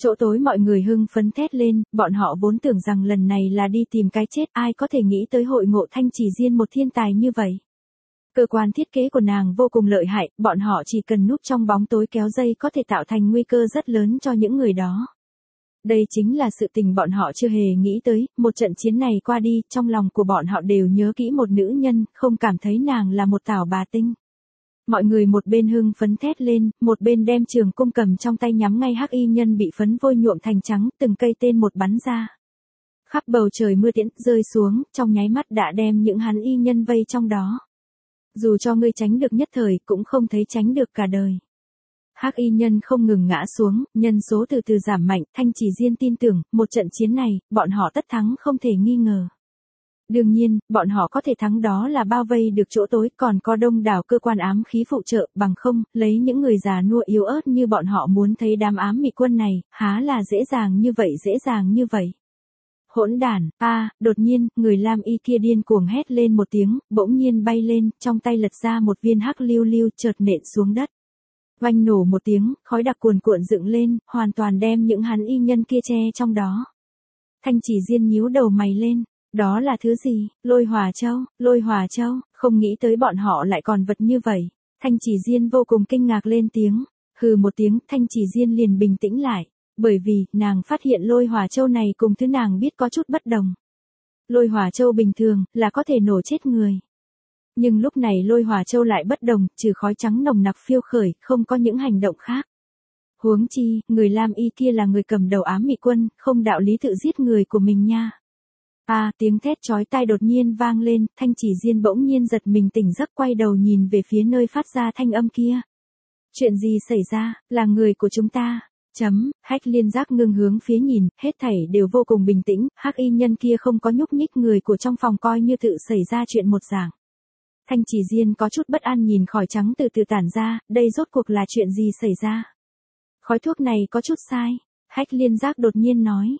Chỗ tối mọi người hưng phấn thét lên, bọn họ vốn tưởng rằng lần này là đi tìm cái chết, ai có thể nghĩ tới hội ngộ Thanh Chỉ Diên một thiên tài như vậy. Cơ quan thiết kế của nàng vô cùng lợi hại, bọn họ chỉ cần núp trong bóng tối kéo dây có thể tạo thành nguy cơ rất lớn cho những người đó. Đây chính là sự tình bọn họ chưa hề nghĩ tới, một trận chiến này qua đi, trong lòng của bọn họ đều nhớ kỹ một nữ nhân, không cảm thấy nàng là một tảo bà tinh. Mọi người một bên hưng phấn thét lên, một bên đem trường cung cầm trong tay nhắm ngay hắc y nhân bị phấn vôi nhuộm thành trắng, từng cây tên một bắn ra. Khắp bầu trời mưa tiễn rơi xuống, trong nháy mắt đã đem những hắn y nhân vây trong đó. Dù cho ngươi tránh được nhất thời, cũng không thấy tránh được cả đời. Hắc y nhân không ngừng ngã xuống, nhân số từ từ giảm mạnh, Thanh Chỉ Diên tin tưởng, một trận chiến này, bọn họ tất thắng không thể nghi ngờ. Đương nhiên, bọn họ có thể thắng đó là bao vây được chỗ tối, còn có đông đảo cơ quan ám khí phụ trợ, bằng không, lấy những người già nua yếu ớt như bọn họ muốn thấy đám ám mị quân này, há là dễ dàng như vậy. Hỗn đản, đột nhiên, người lam y kia điên cuồng hét lên một tiếng, bỗng nhiên bay lên, trong tay lật ra một viên hắc lưu lưu chợt nện xuống đất. Oanh nổ một tiếng, khói đặc cuồn cuộn dựng lên, hoàn toàn đem những hắn y nhân kia che trong đó. Thanh Chỉ Diên nhíu đầu mày lên, đó là thứ gì? Lôi hỏa châu, không nghĩ tới bọn họ lại còn vật như vậy. Thanh Chỉ Diên vô cùng kinh ngạc lên tiếng, hừ một tiếng, Thanh Chỉ Diên liền bình tĩnh lại. Bởi vì, nàng phát hiện lôi hỏa châu này cùng thứ nàng biết có chút bất đồng. Lôi hỏa châu bình thường, là có thể nổ chết người. Nhưng lúc này lôi hỏa châu lại bất đồng, trừ khói trắng nồng nặc phiêu khởi, không có những hành động khác. Huống chi, người lam y kia là người cầm đầu ám mị quân, không đạo lý tự giết người của mình nha. Tiếng thét chói tai đột nhiên vang lên, Thanh Chỉ Diên bỗng nhiên giật mình tỉnh giấc quay đầu nhìn về phía nơi phát ra thanh âm kia. Chuyện gì xảy ra, là người của chúng ta. Hách Liên Giác ngưng hướng phía nhìn, hết thảy đều vô cùng bình tĩnh, hắc y nhân kia không có nhúc nhích, người của trong phòng coi như tự xảy ra chuyện một dạng. Thanh Chỉ Diên có chút bất an nhìn khói trắng từ từ tản ra, đây rốt cuộc là chuyện gì xảy ra? Khói thuốc này có chút sai, Hách Liên Giác đột nhiên nói.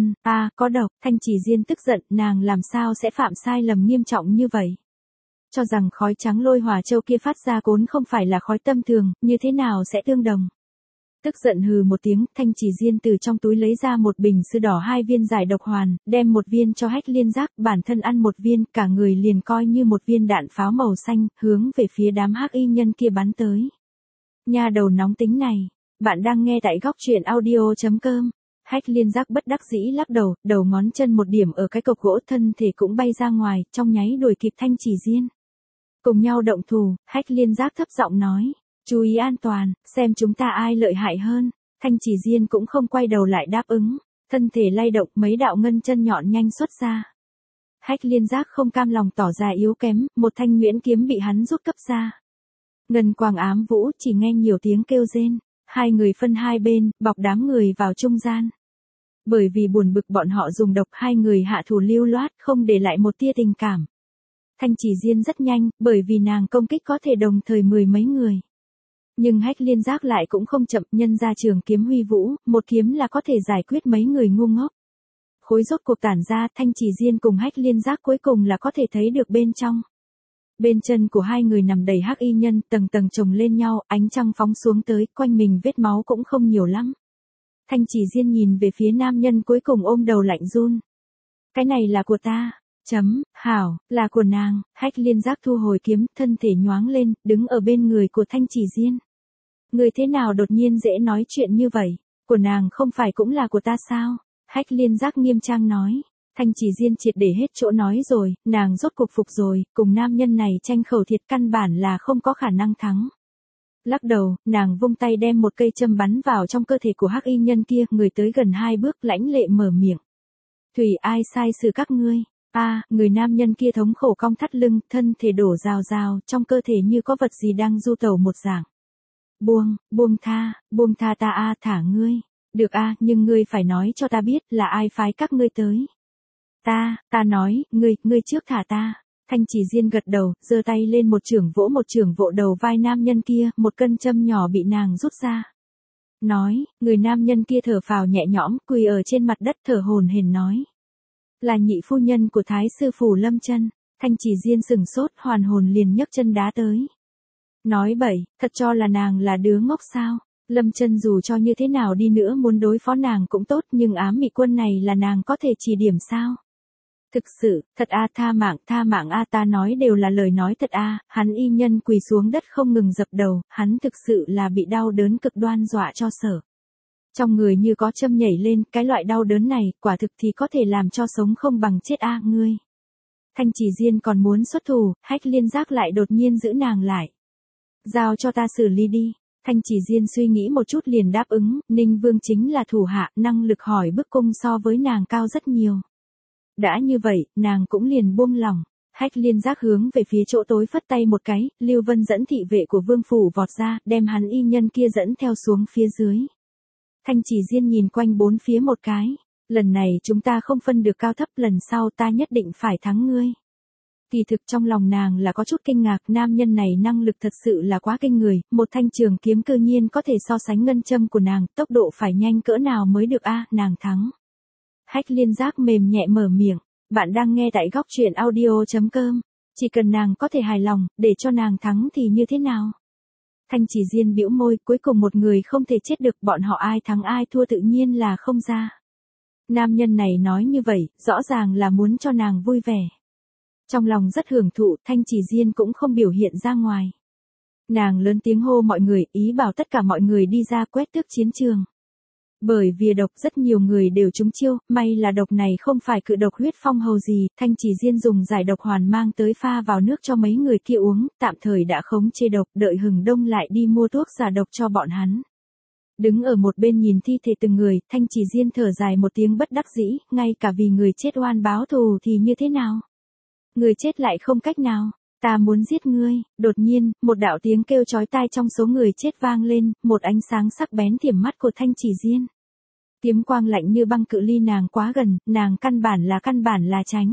Có độc, Thanh Chỉ Diên tức giận, nàng làm sao sẽ phạm sai lầm nghiêm trọng như vậy? Cho rằng khói trắng lôi hỏa châu kia phát ra vốn không phải là khói tâm thường, như thế nào sẽ tương đồng? Tức giận hừ một tiếng, Thanh Chỉ Diên từ trong túi lấy ra một bình sư đỏ 2 viên giải độc hoàn, đem một viên cho Hách Liên Giác, bản thân ăn một viên, cả người liền coi như một viên đạn pháo màu xanh, hướng về phía đám hắc y nhân kia bắn tới. Nha đầu nóng tính này, bạn đang nghe tại góc truyện audio.com. Hách Liên Giác bất đắc dĩ lắc đầu, đầu ngón chân một điểm ở cái cọc gỗ, thân thể cũng bay ra ngoài, trong nháy đuổi kịp Thanh Chỉ Diên. Cùng nhau động thủ, Hách Liên Giác thấp giọng nói. Chú ý an toàn, xem chúng ta ai lợi hại hơn. Thanh Chỉ Diên cũng không quay đầu lại đáp ứng. Thân thể lay động, mấy đạo ngân chân nhọn nhanh xuất ra. Hách Liên Giác không cam lòng tỏ ra yếu kém, một thanh nhuyễn kiếm bị hắn rút cấp ra. Ngân quang ám vũ, chỉ nghe nhiều tiếng kêu rên. Hai người phân hai bên, bọc đám người vào trung gian. Bởi vì buồn bực bọn họ dùng độc, hai người hạ thủ lưu loát, không để lại một tia tình cảm. Thanh Chỉ Diên rất nhanh, bởi vì nàng công kích có thể đồng thời 10 mấy người. Nhưng Hách Liên Giác lại cũng không chậm, nhân ra trường kiếm huy vũ, một kiếm là có thể giải quyết mấy người ngu ngốc. Khối rốt cuộc tản ra, Thanh Chỉ Diên cùng Hách Liên Giác cuối cùng là có thể thấy được bên trong. Bên chân của hai người nằm đầy hắc y nhân, tầng tầng chồng lên nhau, ánh trăng phóng xuống tới, quanh mình vết máu cũng không nhiều lắm. Thanh Chỉ Diên nhìn về phía nam nhân cuối cùng ôm đầu lạnh run. Cái này là của ta. Hảo, là của nàng. Hách Liên Giác thu hồi kiếm, thân thể nhoáng lên, đứng ở bên người của Thanh Chỉ Diên. Người thế nào đột nhiên dễ nói chuyện như vậy? Của nàng không phải cũng là của ta sao? Hách Liên Giác nghiêm trang nói. Thanh Chỉ Diên triệt để hết chỗ nói rồi, nàng rốt cuộc phục rồi, cùng nam nhân này tranh khẩu thiệt căn bản là không có khả năng thắng. Lắc đầu, nàng vung tay đem một cây châm bắn vào trong cơ thể của hắc y nhân kia, người tới gần 2 bước lãnh lệ mở miệng. Thủy, ai sai xử các ngươi? Người nam nhân kia thống khổ cong thắt lưng, thân thể đổ rào rào, trong cơ thể như có vật gì đang du tẩu một dạng. Buông tha ta thả ngươi. Được nhưng ngươi phải nói cho ta biết là ai phái các ngươi tới. Ta nói, ngươi trước thả ta. Thanh Chỉ Diên gật đầu, giơ tay lên một chưởng vỗ đầu vai nam nhân kia, một cân châm nhỏ bị nàng rút ra. Nói, người nam nhân kia thở phào nhẹ nhõm, quỳ ở trên mặt đất thở hổn hển nói. Là nhị phu nhân của Thái sư phủ Lâm Chân. Thanh Chỉ Diên sửng sốt, hoàn hồn liền nhấc chân đá tới. Nói bậy, thật cho là nàng là đứa ngốc sao? Lâm Chân dù cho như thế nào đi nữa muốn đối phó nàng cũng tốt, nhưng ám mị quân này là nàng có thể chỉ điểm sao? Thực sự, thật a, tha mạng a, ta nói đều là lời nói thật a. Hắn y nhân quỳ xuống đất không ngừng dập đầu, hắn thực sự là bị đau đớn cực đoan dọa cho sợ. Trong người như có châm nhảy lên, cái loại đau đớn này, quả thực thì có thể làm cho sống không bằng chết a, ngươi. Thanh Chỉ Diên còn muốn xuất thủ, Hách Liên Giác lại đột nhiên giữ nàng lại. Giao cho ta xử lý đi. Thanh Chỉ Diên suy nghĩ một chút liền đáp ứng, Ninh Vương chính là thủ hạ, năng lực hỏi bức cung so với nàng cao rất nhiều. Đã như vậy, nàng cũng liền buông lòng. Hách Liên Giác hướng về phía chỗ tối phất tay một cái, Lưu Vân dẫn thị vệ của vương phủ vọt ra, đem hắn y nhân kia dẫn theo xuống phía dưới. Thanh Chỉ Diên nhìn quanh bốn phía một cái. Lần này chúng ta không phân được cao thấp, lần sau ta nhất định phải thắng ngươi. Kỳ thực trong lòng nàng là có chút kinh ngạc, nam nhân này năng lực thật sự là quá kinh người, một thanh trường kiếm cư nhiên có thể so sánh ngân châm của nàng, tốc độ phải nhanh cỡ nào mới được a, nàng thắng. Hách Liên Giác mềm nhẹ mở miệng, bạn đang nghe tại góc truyện audio.com, chỉ cần nàng có thể hài lòng, để cho nàng thắng thì như thế nào? Thanh Chỉ Diên bĩu môi, cuối cùng một người không thể chết được, bọn họ ai thắng ai thua tự nhiên là không ra. Nam nhân này nói như vậy, rõ ràng là muốn cho nàng vui vẻ. Trong lòng rất hưởng thụ, Thanh Chỉ Diên cũng không biểu hiện ra ngoài. Nàng lớn tiếng hô mọi người, ý bảo tất cả mọi người đi ra quét tước chiến trường. Bởi vì độc rất nhiều người đều trúng chiêu, may là độc này không phải cự độc huyết phong hầu gì, Thanh Chỉ Diên dùng giải độc hoàn mang tới pha vào nước cho mấy người kia uống, tạm thời đã khống chế độc, đợi hừng đông lại đi mua thuốc giả độc cho bọn hắn. Đứng ở một bên nhìn thi thể từng người, Thanh Chỉ Diên thở dài một tiếng bất đắc dĩ, ngay cả vì người chết oan báo thù thì như thế nào? Người chết lại không cách nào, ta muốn giết ngươi. Đột nhiên, một đạo tiếng kêu chói tai trong số người chết vang lên, một ánh sáng sắc bén thiểm mắt của Thanh Chỉ Diên. Kiếm quang lạnh như băng cự ly nàng quá gần, nàng căn bản là tránh.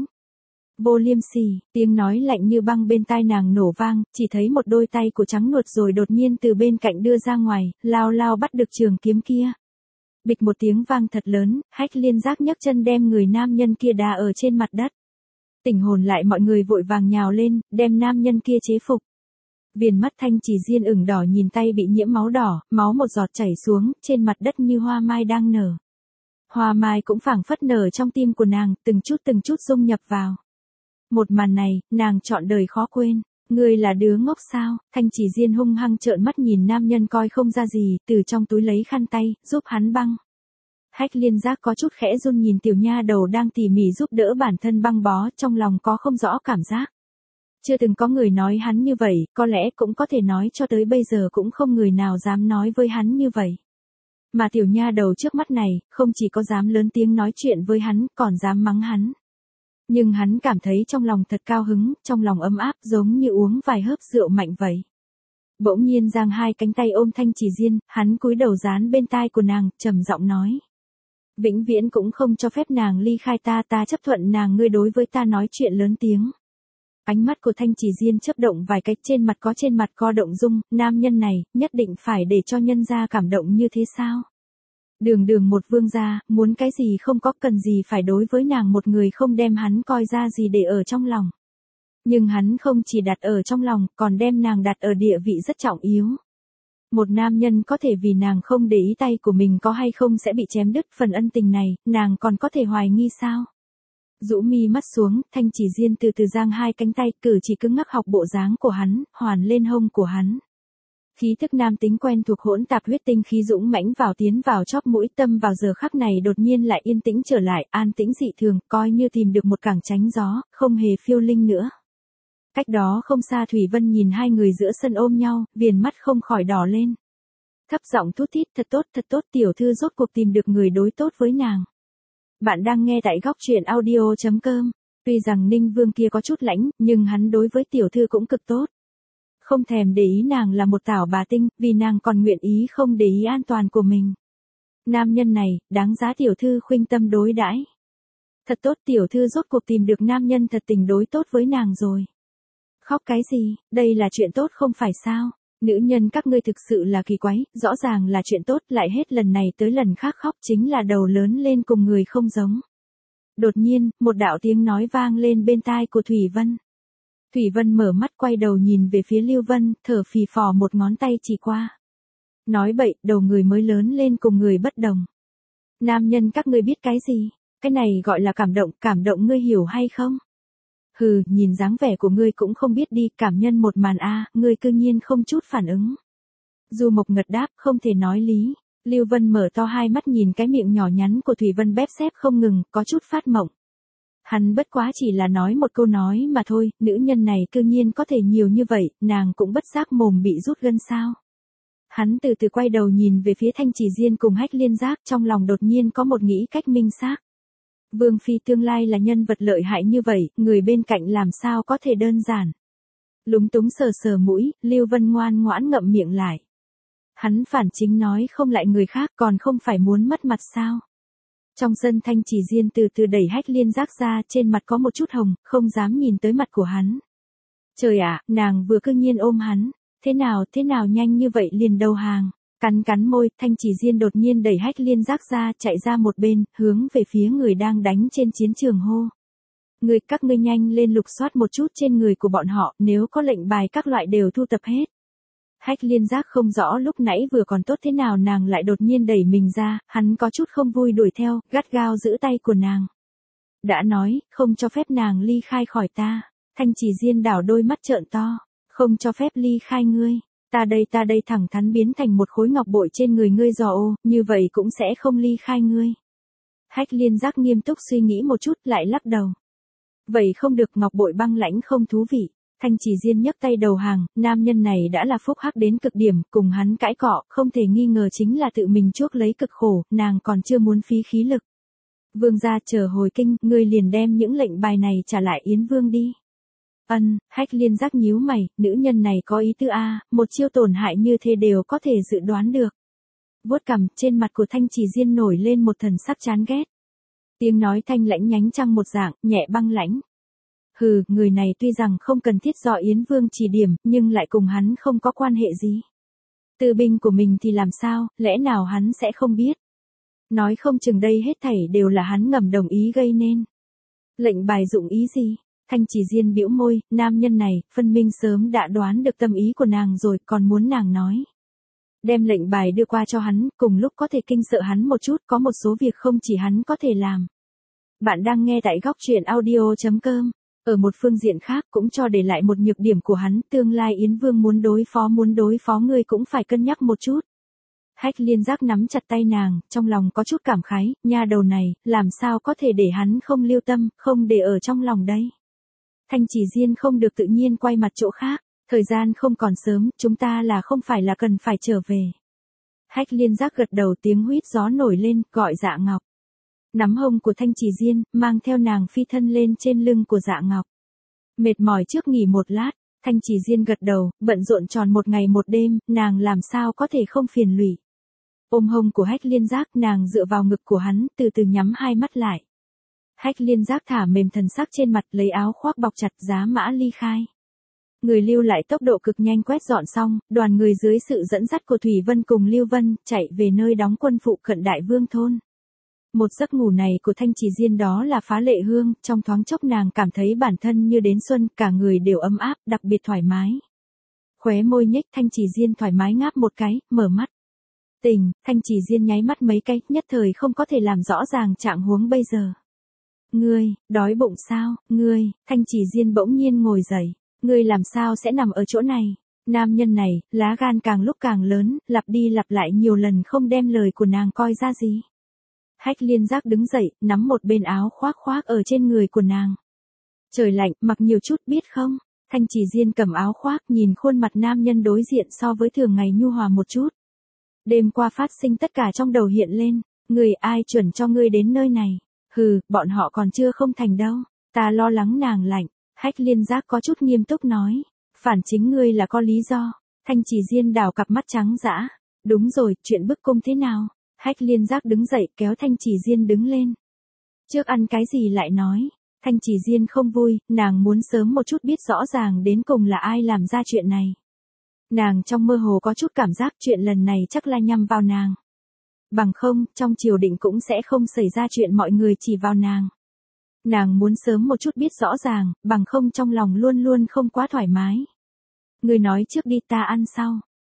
Vô Liêm Sỉ, tiếng nói lạnh như băng bên tai nàng nổ vang, chỉ thấy một đôi tay của trắng nuột rồi đột nhiên từ bên cạnh đưa ra ngoài, lao bắt được trường kiếm kia. Bịch một tiếng vang thật lớn, Hách Liên Giác nhấc chân đem người nam nhân kia đá ở trên mặt đất. Tỉnh hồn lại mọi người vội vàng nhào lên, đem nam nhân kia chế phục. Viền mắt Thanh Chỉ Diên ửng đỏ nhìn tay bị nhiễm máu đỏ, máu một giọt chảy xuống, trên mặt đất như hoa mai đang nở. Hoa mai cũng phảng phất nở trong tim của nàng, từng chút dung nhập vào. Một màn này, nàng trọn đời khó quên. Ngươi là đứa ngốc sao? Thanh Chỉ Diên hung hăng trợn mắt nhìn nam nhân coi không ra gì, từ trong túi lấy khăn tay, giúp hắn băng. Hách Liên Giác có chút khẽ run nhìn tiểu nha đầu đang tỉ mỉ giúp đỡ bản thân băng bó, trong lòng có không rõ cảm giác. Chưa từng có người nói hắn như vậy, có lẽ cũng có thể nói cho tới bây giờ cũng không người nào dám nói với hắn như vậy. Mà tiểu nha đầu trước mắt này, không chỉ có dám lớn tiếng nói chuyện với hắn, còn dám mắng hắn. Nhưng hắn cảm thấy trong lòng thật cao hứng, trong lòng ấm áp giống như uống vài hớp rượu mạnh vậy. Bỗng nhiên giang hai cánh tay ôm Thanh Chỉ Diên, hắn cúi đầu dán bên tai của nàng, trầm giọng nói. Vĩnh viễn cũng không cho phép nàng ly khai ta, ta chấp thuận nàng ngươi đối với ta nói chuyện lớn tiếng. Ánh mắt của Thanh Chỉ Diên chớp động vài cái, trên mặt co động dung, nam nhân này, nhất định phải để cho nhân gia cảm động như thế sao? Đường một vương gia, muốn cái gì không có, cần gì phải đối với nàng một người không đem hắn coi ra gì để ở trong lòng. Nhưng hắn không chỉ đặt ở trong lòng, còn đem nàng đặt ở địa vị rất trọng yếu. Một nam nhân có thể vì nàng không để ý tay của mình có hay không sẽ bị chém đứt, phần ân tình này, nàng còn có thể hoài nghi sao? Rũ mi mắt xuống, Thanh Chỉ Diên từ từ giang hai cánh tay, cử chỉ cứng ngắc học bộ dáng của hắn, hoàn lên hông của hắn. Khí thức nam tính quen thuộc hỗn tạp huyết tinh khí dũng mãnh vào tiến vào chóp mũi, tâm vào giờ khắc này đột nhiên lại yên tĩnh trở lại, an tĩnh dị thường, coi như tìm được một cảng tránh gió, không hề phiêu linh nữa. Cách đó không xa Thủy Vân nhìn hai người giữa sân ôm nhau, viền mắt không khỏi đỏ lên. Thấp giọng thút thít, thật tốt, tiểu thư rốt cuộc tìm được người đối tốt với nàng. Bạn đang nghe tại góc truyện audio.com. Tuy rằng Ninh Vương kia có chút lãnh, nhưng hắn đối với tiểu thư cũng cực tốt. Không thèm để ý nàng là một tảo bà tinh, vì nàng còn nguyện ý không để ý an toàn của mình. Nam nhân này, đáng giá tiểu thư khuynh tâm đối đãi. Thật tốt, tiểu thư rốt cuộc tìm được nam nhân thật tình đối tốt với nàng rồi. Khóc cái gì, đây là chuyện tốt không phải sao? Nữ nhân các ngươi thực sự là kỳ quái, rõ ràng là chuyện tốt, lại hết lần này tới lần khác khóc, chính là đầu lớn lên cùng người không giống. Đột nhiên, một đạo tiếng nói vang lên bên tai của Thủy Vân. Thủy Vân mở mắt quay đầu nhìn về phía Lưu Vân, thở phì phò một ngón tay chỉ qua. Nói bậy, đầu người mới lớn lên cùng người bất đồng. Nam nhân các ngươi biết cái gì? Cái này gọi là cảm động ngươi hiểu hay không? Hừ, nhìn dáng vẻ của ngươi cũng không biết đi, cảm nhân một màn ngươi cư nhiên không chút phản ứng. Du Mộc ngật đáp, không thể nói lý. Lưu Vân mở to hai mắt nhìn cái miệng nhỏ nhắn của Thủy Vân bép xép không ngừng, có chút phát mộng. Hắn bất quá chỉ là nói một câu nói mà thôi, nữ nhân này cư nhiên có thể nhiều như vậy, nàng cũng bất giác mồm bị rút gân sao. Hắn từ từ quay đầu nhìn về phía Thanh Chỉ Diên cùng Hách Liên Giác, trong lòng đột nhiên có một nghĩ cách minh xác. Vương Phi tương lai là nhân vật lợi hại như vậy, người bên cạnh làm sao có thể đơn giản. Lúng túng sờ sờ mũi, Lưu Vân ngoan ngoãn ngậm miệng lại. Hắn phản chính nói không lại người khác còn không phải muốn mất mặt sao. Trong sân Thanh Chỉ Diên từ từ đẩy Hách Liên Giác ra, trên mặt có một chút hồng, không dám nhìn tới mặt của hắn. Trời ạ, nàng vừa cương nhiên ôm hắn. Thế nào nhanh như vậy liền đầu hàng. Cắn môi, Thanh Chỉ Diên đột nhiên đẩy Hách Liên Giác ra, chạy ra một bên, hướng về phía người đang đánh trên chiến trường hô. Các ngươi nhanh lên lục soát một chút trên người của bọn họ, nếu có lệnh bài các loại đều thu tập hết. Hách Liên Giác không rõ lúc nãy vừa còn tốt thế nào nàng lại đột nhiên đẩy mình ra, hắn có chút không vui đuổi theo, gắt gao giữ tay của nàng. Đã nói, không cho phép nàng ly khai khỏi ta. Thanh Chỉ Diên đảo đôi mắt trợn to. Không cho phép ly khai ngươi. Ta đây thẳng thắn biến thành một khối ngọc bội trên người ngươi giò ô, như vậy cũng sẽ không ly khai ngươi. Hách Liên Giác nghiêm túc suy nghĩ một chút lại lắc đầu. Vậy không được, ngọc bội băng lãnh không thú vị. Thanh Chỉ Diên nhấc tay đầu hàng, nam nhân này đã là phúc hắc đến cực điểm, cùng hắn cãi cọ, không thể nghi ngờ chính là tự mình chuốc lấy cực khổ, nàng còn chưa muốn phí khí lực. Vương gia chờ hồi kinh, ngươi liền đem những lệnh bài này trả lại Yến Vương đi. Hách Liên Giác nhíu mày, nữ nhân này có ý tư một chiêu tổn hại như thế đều có thể dự đoán được. Vuốt cằm, trên mặt của Thanh Chỉ Diên nổi lên một thần sắc chán ghét. Tiếng nói thanh lãnh nhánh trăng một dạng, nhẹ băng lãnh. Hừ, người này tuy rằng không cần thiết do Yến Vương chỉ điểm, nhưng lại cùng hắn không có quan hệ gì. Tư binh của mình thì làm sao, lẽ nào hắn sẽ không biết. Nói không chừng đây hết thảy đều là hắn ngầm đồng ý gây nên. Lệnh bài dụng ý gì? Thanh Chỉ Diên bĩu môi, nam nhân này, phân minh sớm đã đoán được tâm ý của nàng rồi, còn muốn nàng nói. Đem lệnh bài đưa qua cho hắn, cùng lúc có thể kinh sợ hắn một chút, có một số việc không chỉ hắn có thể làm. Bạn đang nghe tại góc truyện audio.com. Ở một phương diện khác cũng cho để lại một nhược điểm của hắn, tương lai Yến Vương muốn đối phó ngươi cũng phải cân nhắc một chút. Hách Liên Giác nắm chặt tay nàng, trong lòng có chút cảm khái, nha đầu này, làm sao có thể để hắn không lưu tâm, không để ở trong lòng đây. Thanh Chỉ Diên không được tự nhiên quay mặt chỗ khác, thời gian không còn sớm, chúng ta không phải là cần phải trở về. Hách Liên Giác gật đầu, tiếng huýt gió nổi lên, gọi Dạ Ngọc. Nắm hông của Thanh Chỉ Diên, mang theo nàng phi thân lên trên lưng của Dạ Ngọc. Mệt mỏi trước nghỉ một lát, Thanh Chỉ Diên gật đầu, bận rộn tròn một ngày một đêm, nàng làm sao có thể không phiền lụy. Ôm hông của Hách Liên Giác, nàng dựa vào ngực của hắn, từ từ nhắm hai mắt lại. Hách Liên Giác thả mềm thần sắc trên mặt, lấy áo khoác bọc chặt, giá mã ly khai. Người lưu lại tốc độ cực nhanh quét dọn xong, đoàn người dưới sự dẫn dắt của Thủy Vân cùng Lưu Vân, chạy về nơi đóng quân phụ cận Đại Vương thôn. Một giấc ngủ này của Thanh Chỉ Diên đó là phá lệ hương, trong thoáng chốc nàng cảm thấy bản thân như đến xuân, cả người đều ấm áp, đặc biệt thoải mái. Khóe môi nhếch, Thanh Chỉ Diên thoải mái ngáp một cái, mở mắt. Tỉnh, Thanh Chỉ Diên nháy mắt mấy cái, nhất thời không có thể làm rõ ràng trạng huống bây giờ. Ngươi, đói bụng sao, Thanh Chỉ Diên bỗng nhiên ngồi dậy. Ngươi làm sao sẽ nằm ở chỗ này? Nam nhân này, lá gan càng lúc càng lớn, lặp đi lặp lại nhiều lần không đem lời của nàng coi ra gì. Hách Liên Giác đứng dậy, nắm một bên áo khoác ở trên người của nàng. Trời lạnh, mặc nhiều chút biết không? Thanh Chỉ Diên cầm áo khoác, nhìn khuôn mặt nam nhân đối diện so với thường ngày nhu hòa một chút. Đêm qua phát sinh tất cả trong đầu hiện lên, người ai chuẩn cho ngươi đến nơi này? Hừ, bọn họ còn chưa không thành đâu, ta lo lắng nàng lạnh. Hách Liên Giác có chút nghiêm túc nói, phản chính ngươi là có lý do. Thanh Chỉ Diên đảo cặp mắt trắng dã. Đúng rồi, chuyện bức cung thế nào? Hách Liên Giác đứng dậy kéo Thanh Chỉ Diên đứng lên. Trước ăn cái gì lại nói. Thanh Chỉ Diên không vui, nàng muốn sớm một chút biết rõ ràng đến cùng là ai làm ra chuyện này. Nàng trong mơ hồ có chút cảm giác chuyện lần này chắc là nhằm vào nàng. Bằng không, trong triều đình cũng sẽ không xảy ra chuyện mọi người chỉ vào nàng. Nàng muốn sớm một chút biết rõ ràng, bằng không trong lòng luôn luôn không quá thoải mái. Ngươi nói trước đi, ta ăn sau.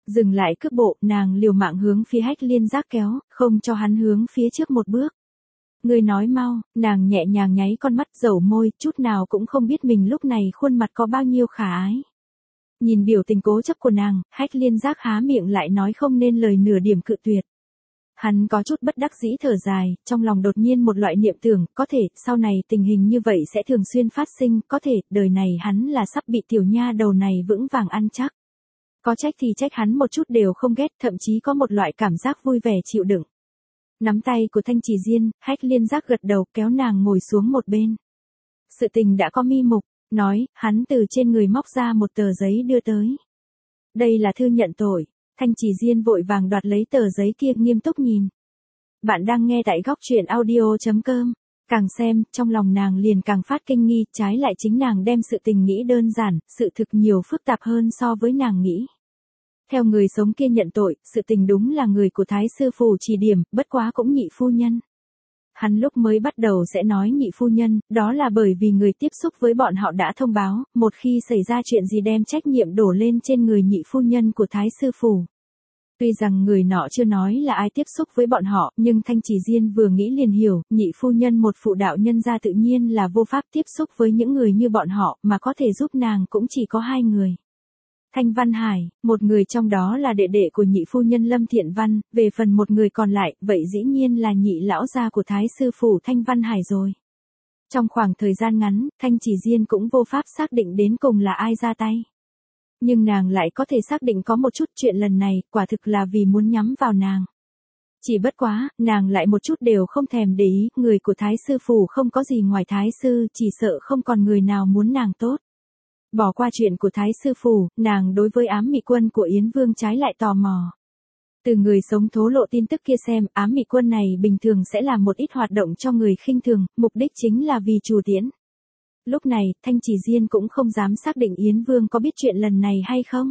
Dừng lại cước bộ, nàng liều mạng hướng phía Hách Liên Giác kéo, không cho hắn hướng phía trước một bước. Ngươi nói mau, nàng nhẹ nhàng nháy con mắt dầu môi, chút nào cũng không biết mình lúc này khuôn mặt có bao nhiêu khả ái. Nhìn biểu tình cố chấp của nàng, Hách Liên Giác há miệng lại nói không nên lời nửa điểm cự tuyệt. Hắn có chút bất đắc dĩ thở dài, trong lòng đột nhiên một loại niệm tưởng, có thể, sau này tình hình như vậy sẽ thường xuyên phát sinh, có thể, đời này hắn là sắp bị tiểu nha đầu này vững vàng ăn chắc. Có trách thì trách hắn một chút đều không ghét, thậm chí có một loại cảm giác vui vẻ chịu đựng. Nắm tay của Thanh Chỉ Diên, Hách Liên Giác gật đầu kéo nàng ngồi xuống một bên. Sự tình đã có mi mục, nói, hắn từ trên người móc ra một tờ giấy đưa tới. Đây là thư nhận tội. Thanh Chỉ Diên vội vàng đoạt lấy tờ giấy kia nghiêm túc nhìn. Bạn đang nghe tại góc truyện audio.com. Càng xem, trong lòng nàng liền càng phát kinh nghi, trái lại chính nàng đem sự tình nghĩ đơn giản, sự thực nhiều phức tạp hơn so với nàng nghĩ. Theo người sống kia nhận tội, sự tình đúng là người của Thái sư phủ chỉ điểm, bất quá cũng nhị phu nhân. Hắn lúc mới bắt đầu sẽ nói nhị phu nhân, đó là bởi vì người tiếp xúc với bọn họ đã thông báo, một khi xảy ra chuyện gì đem trách nhiệm đổ lên trên người nhị phu nhân của Thái sư phủ. Tuy rằng người nọ chưa nói là ai tiếp xúc với bọn họ, nhưng Thanh Chỉ Diên vừa nghĩ liền hiểu, nhị phu nhân một phụ đạo nhân gia tự nhiên là vô pháp tiếp xúc với những người như bọn họ, mà có thể giúp nàng cũng chỉ có hai người. Thanh Văn Hải, một người trong đó là đệ đệ của nhị phu nhân Lâm Thiện Văn, về phần một người còn lại, vậy dĩ nhiên là nhị lão gia của Thái sư phủ Thanh Văn Hải rồi. Trong khoảng thời gian ngắn, Thanh Chỉ Diên cũng vô pháp xác định đến cùng là ai ra tay. Nhưng nàng lại có thể xác định có một chút chuyện lần này, quả thực là vì muốn nhắm vào nàng. Chỉ bất quá, nàng lại một chút đều không thèm để ý, người của Thái sư phủ không có gì ngoài Thái sư, chỉ sợ không còn người nào muốn nàng tốt. Bỏ qua chuyện của Thái sư phủ, nàng đối với ám mị quân của Yến Vương trái lại tò mò. Từ người sống thố lộ tin tức kia xem, ám mị quân này bình thường sẽ làm một ít hoạt động cho người khinh thường, mục đích chính là vì trù tiễn. Lúc này, Thanh Chỉ Diên cũng không dám xác định Yến Vương có biết chuyện lần này hay không.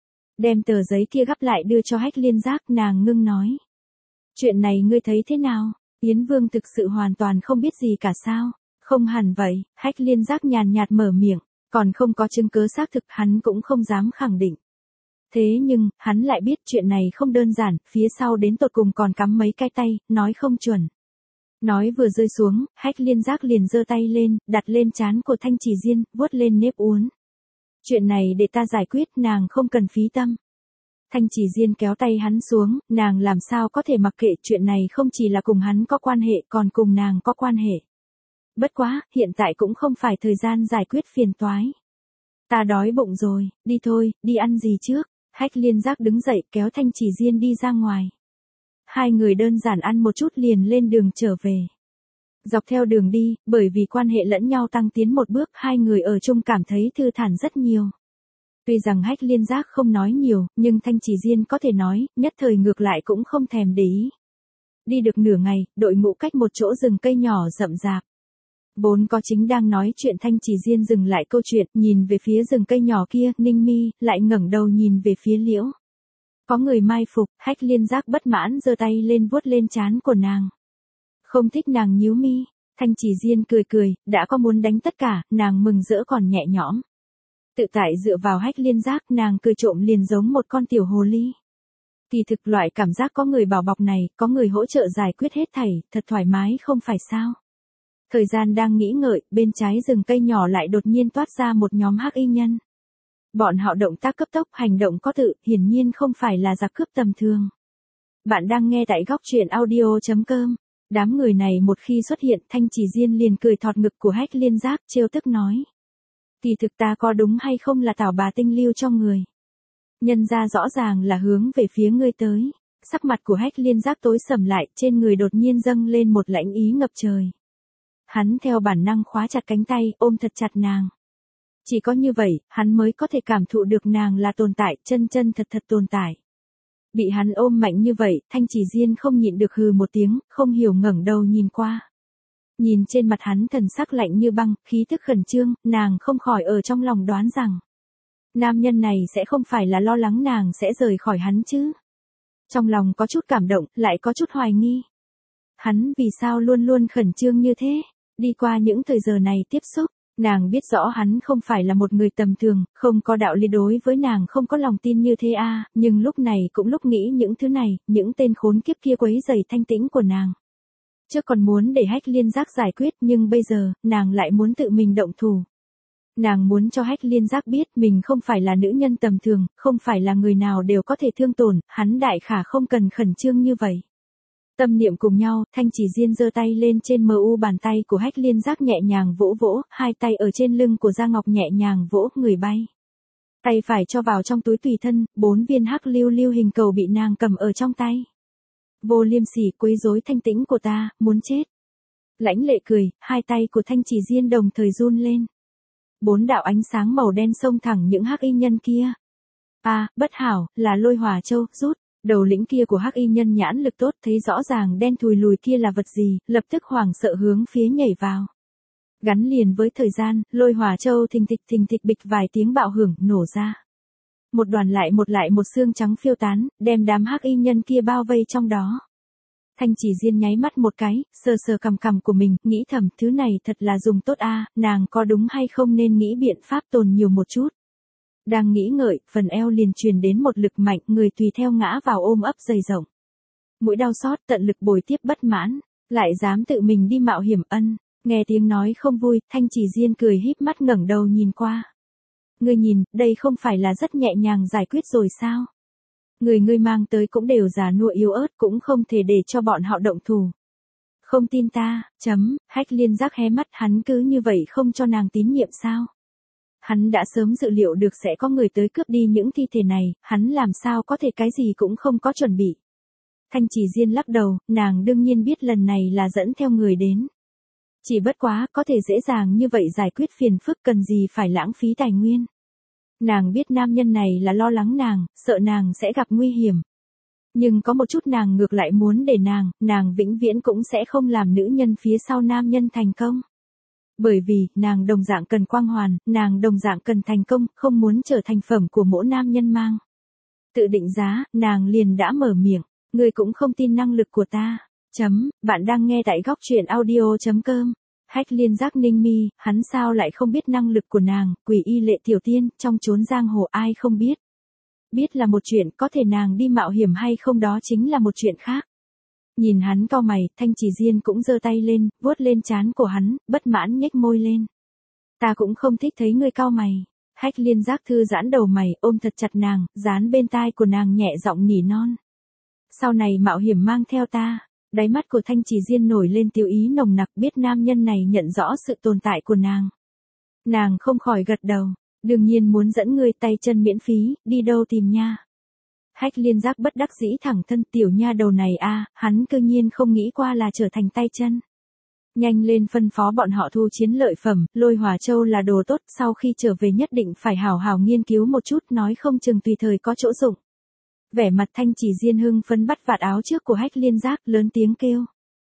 Đem tờ giấy kia gấp lại đưa cho Hách Liên Giác, nàng ngưng nói. Chuyện này ngươi thấy thế nào? Yến Vương thực sự hoàn toàn không biết gì cả sao? Không hẳn vậy, Hách Liên Giác nhàn nhạt mở miệng, còn không có chứng cứ xác thực hắn cũng không dám khẳng định. Thế nhưng, hắn lại biết chuyện này không đơn giản, phía sau đến tột cùng còn cắm mấy cái tay, nói không chuẩn. Nói vừa rơi xuống, Hách Liên Giác liền giơ tay lên, đặt lên trán của Thanh Chỉ Diên, vuốt lên nếp uốn. Chuyện này để ta giải quyết, nàng không cần phí tâm. Thanh Chỉ Diên kéo tay hắn xuống, nàng làm sao có thể mặc kệ, chuyện này không chỉ là cùng hắn có quan hệ, còn cùng nàng có quan hệ. Bất quá, hiện tại cũng không phải thời gian giải quyết phiền toái. Ta đói bụng rồi, đi thôi, đi ăn gì trước. Hách Liên Giác đứng dậy kéo Thanh Chỉ Diên đi ra ngoài. Hai người đơn giản ăn một chút liền lên đường trở về. Dọc theo đường đi, bởi vì quan hệ lẫn nhau tăng tiến một bước, hai người ở chung cảm thấy thư thản rất nhiều. Tuy rằng Hách Liên Giác không nói nhiều, nhưng Thanh Chỉ Diên có thể nói, nhất thời ngược lại cũng không thèm để ý. Đi được nửa ngày, đội ngũ cách một chỗ rừng cây nhỏ rậm rạp. Vốn có chính đang nói chuyện Thanh Chỉ Diên dừng lại câu chuyện, nhìn về phía rừng cây nhỏ kia, Ninh Mi lại ngẩng đầu nhìn về phía Liễu. Có người mai phục, Hách Liên Giác bất mãn giơ tay lên vuốt lên trán của nàng. Không thích nàng nhíu mi, Thanh Chỉ Diên cười cười, đã có muốn đánh tất cả, nàng mừng rỡ còn nhẹ nhõm. Tự tại dựa vào Hách Liên Giác, nàng cười trộm liền giống một con tiểu hồ ly. Kỳ thực loại cảm giác có người bảo bọc này, có người hỗ trợ giải quyết hết thảy, thật thoải mái không phải sao. Thời gian đang nghĩ ngợi, bên trái rừng cây nhỏ lại đột nhiên toát ra một nhóm hắc y nhân. Bọn họ động tác cấp tốc, hành động có tự, hiển nhiên không phải là giặc cướp tầm thường. Bạn đang nghe tại góc truyện audio.com. Đám người này một khi xuất hiện, Thanh Chỉ Diên liền cười thọt ngực của Hách Liên Giác, trêu tức nói. Kỳ thực ta có đúng hay không là tảo bà tinh lưu cho người. Nhân ra rõ ràng là hướng về phía ngươi tới. Sắc mặt của Hách Liên Giác tối sầm lại, trên người đột nhiên dâng lên một lãnh ý ngập trời. Hắn theo bản năng khóa chặt cánh tay, ôm thật chặt nàng. Chỉ có như vậy, hắn mới có thể cảm thụ được nàng là tồn tại, chân chân thật thật tồn tại. Bị hắn ôm mạnh như vậy, Thanh Chỉ Diên không nhịn được hừ một tiếng, không hiểu ngẩng đầu nhìn qua. Nhìn trên mặt hắn thần sắc lạnh như băng, khí tức khẩn trương, nàng không khỏi ở trong lòng đoán rằng. Nam nhân này sẽ không phải là lo lắng nàng sẽ rời khỏi hắn chứ. Trong lòng có chút cảm động, lại có chút hoài nghi. Hắn vì sao luôn luôn khẩn trương như thế? Đi qua những thời giờ này tiếp xúc, Nàng biết rõ hắn không phải là một người tầm thường, không có đạo lý đối với nàng không có lòng tin như thế nhưng lúc này cũng lúc nghĩ những thứ này, những tên khốn kiếp kia quấy rầy thanh tĩnh của nàng. Trước còn muốn để Hách Liên Giác giải quyết nhưng bây giờ, nàng lại muốn tự mình động thủ. Nàng muốn cho Hách Liên Giác biết mình không phải là nữ nhân tầm thường, không phải là người nào đều có thể thương tổn, hắn đại khả không cần khẩn trương như vậy. Tâm niệm cùng nhau, Thanh Chỉ Diên giơ tay lên trên mu bàn tay của Hách Liên Giác nhẹ nhàng vỗ vỗ, hai tay ở trên lưng của Gia Ngọc nhẹ nhàng vỗ, người bay. Tay phải cho vào trong túi tùy thân, 4 viên hắc lưu lưu hình cầu bị nàng cầm ở trong tay. Vô Liêm Sỉ, quấy rối thanh tĩnh của ta, muốn chết. Lãnh Lệ cười, hai tay của Thanh Chỉ Diên đồng thời run lên. 4 đạo ánh sáng màu đen xông thẳng những hắc y nhân kia. Bất hảo, là Lôi Hỏa Châu, rút. Đầu lĩnh kia của hắc y nhân nhãn lực tốt, thấy rõ ràng đen thùi lùi kia là vật gì, lập tức hoảng sợ hướng phía nhảy vào. Gắn liền với thời gian, Lôi Hỏa Châu thình thịch bịch vài tiếng bạo hưởng nổ ra. Một đoàn lại một xương trắng phiêu tán, đem đám hắc y nhân kia bao vây trong đó. Thanh Chỉ Diên nháy mắt một cái, sờ cằm của mình, nghĩ thầm, thứ này thật là dùng tốt nàng có đúng hay không nên nghĩ biện pháp tồn nhiều một chút. Đang nghĩ ngợi, phần eo liền truyền đến một lực mạnh, người tùy theo ngã vào ôm ấp dày rộng. Mũi đau xót, tận lực bồi tiếp bất mãn, lại dám tự mình đi mạo hiểm nghe tiếng nói không vui, Thanh Chỉ Diên cười híp mắt ngẩng đầu nhìn qua. Ngươi nhìn, đây không phải là rất nhẹ nhàng giải quyết rồi sao? Ngươi mang tới cũng đều già nua yếu ớt, cũng không thể để cho bọn họ động thủ. Không tin ta, Hách Liên Giác hé mắt, hắn cứ như vậy không cho nàng tín nhiệm sao? Hắn đã sớm dự liệu được sẽ có người tới cướp đi những thi thể này, hắn làm sao có thể cái gì cũng không có chuẩn bị. Thanh Chỉ Diên lắc đầu, nàng đương nhiên biết lần này là dẫn theo người đến. Chỉ bất quá, có thể dễ dàng như vậy giải quyết phiền phức cần gì phải lãng phí tài nguyên. Nàng biết nam nhân này là lo lắng nàng, sợ nàng sẽ gặp nguy hiểm. Nhưng có một chút nàng ngược lại muốn để nàng vĩnh viễn cũng sẽ không làm nữ nhân phía sau nam nhân thành công. Bởi vì, nàng đồng dạng cần quang hoàn, nàng đồng dạng cần thành công, không muốn trở thành phẩm của mỗi nam nhân mang. Tự định giá, nàng liền đã mở miệng, ngươi cũng không tin năng lực của ta. Bạn đang nghe tại góc truyện audio.com. Hách Liên Giác ninh mi, hắn sao lại không biết năng lực của nàng, Quỷ Y Lệ tiểu tiên, trong chốn giang hồ ai không biết. Biết là một chuyện, có thể nàng đi mạo hiểm hay không đó chính là một chuyện khác. Nhìn hắn cau mày, Thanh Chỉ Diên cũng giơ tay lên, vuốt lên trán của hắn, bất mãn nhếch môi lên. Ta cũng không thích thấy ngươi cau mày. Hách Liên Giác thư giãn đầu mày, ôm thật chặt nàng, dán bên tai của nàng nhẹ giọng nỉ non. Sau này mạo hiểm mang theo ta. Đáy mắt của Thanh Chỉ Diên nổi lên tiêu ý nồng nặc, biết nam nhân này nhận rõ sự tồn tại của nàng. Nàng không khỏi gật đầu, đương nhiên muốn dẫn ngươi tay chân miễn phí, đi đâu tìm nha. Hách Liên Giác bất đắc dĩ thẳng thân, tiểu nha đầu này hắn cư nhiên không nghĩ qua là trở thành tay chân. Nhanh lên phân phó bọn họ thu chiến lợi phẩm, Lôi Hỏa Châu là đồ tốt, sau khi trở về nhất định phải hảo hảo nghiên cứu một chút, nói không chừng tùy thời có chỗ dụng. Vẻ mặt Thanh Chỉ Diên hưng phấn bắt vạt áo trước của Hách Liên Giác, lớn tiếng kêu.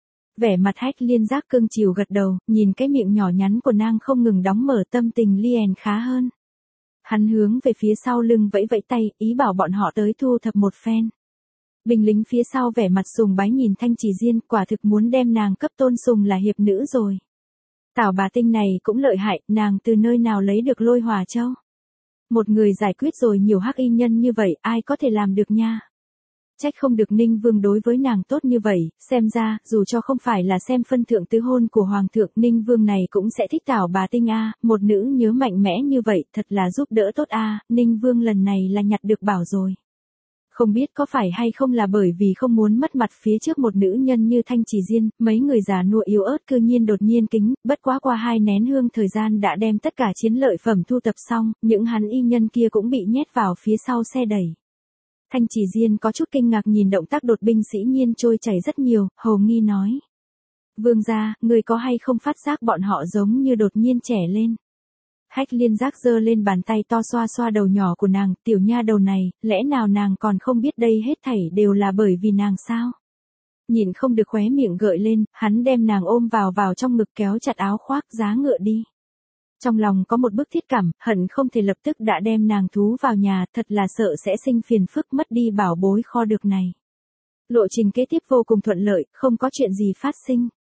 Vẻ mặt Hách Liên Giác cương chiều gật đầu, nhìn cái miệng nhỏ nhắn của nàng không ngừng đóng mở, tâm tình liền khá hơn. Hắn hướng về phía sau lưng vẫy vẫy tay, ý bảo bọn họ tới thu thập một phen. Binh lính phía sau vẻ mặt sùng bái nhìn Thanh Chỉ Diên, quả thực muốn đem nàng cấp tôn sùng là hiệp nữ rồi. Tảo bà tinh này cũng lợi hại, nàng từ nơi nào lấy được Lôi Hỏa Châu? Một người giải quyết rồi nhiều hắc y nhân như vậy, ai có thể làm được nha? Trách không được Ninh Vương đối với nàng tốt như vậy, xem ra, dù cho không phải là xem phân thượng tứ hôn của Hoàng thượng, Ninh Vương này cũng sẽ thích Tảo bà tinh một nữ nhớ mạnh mẽ như vậy, thật là giúp đỡ tốt Ninh Vương lần này là nhặt được bảo rồi. Không biết có phải hay không là bởi vì không muốn mất mặt phía trước một nữ nhân như Thanh Chỉ Diên, mấy người già nua yếu ớt cư nhiên đột nhiên kính, bất quá qua 2 nén hương thời gian đã đem tất cả chiến lợi phẩm thu tập xong, những hắn y nhân kia cũng bị nhét vào phía sau xe đẩy. Thanh Chỉ Diên có chút kinh ngạc nhìn động tác đột binh sĩ nhiên trôi chảy rất nhiều, hầu nghi nói. Vương gia, người có hay không phát giác bọn họ giống như đột nhiên trẻ lên. Hách Liên Giác giơ lên bàn tay to xoa xoa đầu nhỏ của nàng, tiểu nha đầu này, lẽ nào nàng còn không biết đây hết thảy đều là bởi vì nàng sao? Nhìn không được khóe miệng gợi lên, hắn đem nàng ôm vào trong ngực kéo chặt áo khoác giá ngựa đi. Trong lòng có một bức thiết cảm, hận không thể lập tức đã đem nàng thú vào nhà, thật là sợ sẽ sinh phiền phức mất đi bảo bối kho được này. Lộ trình kế tiếp vô cùng thuận lợi, không có chuyện gì phát sinh.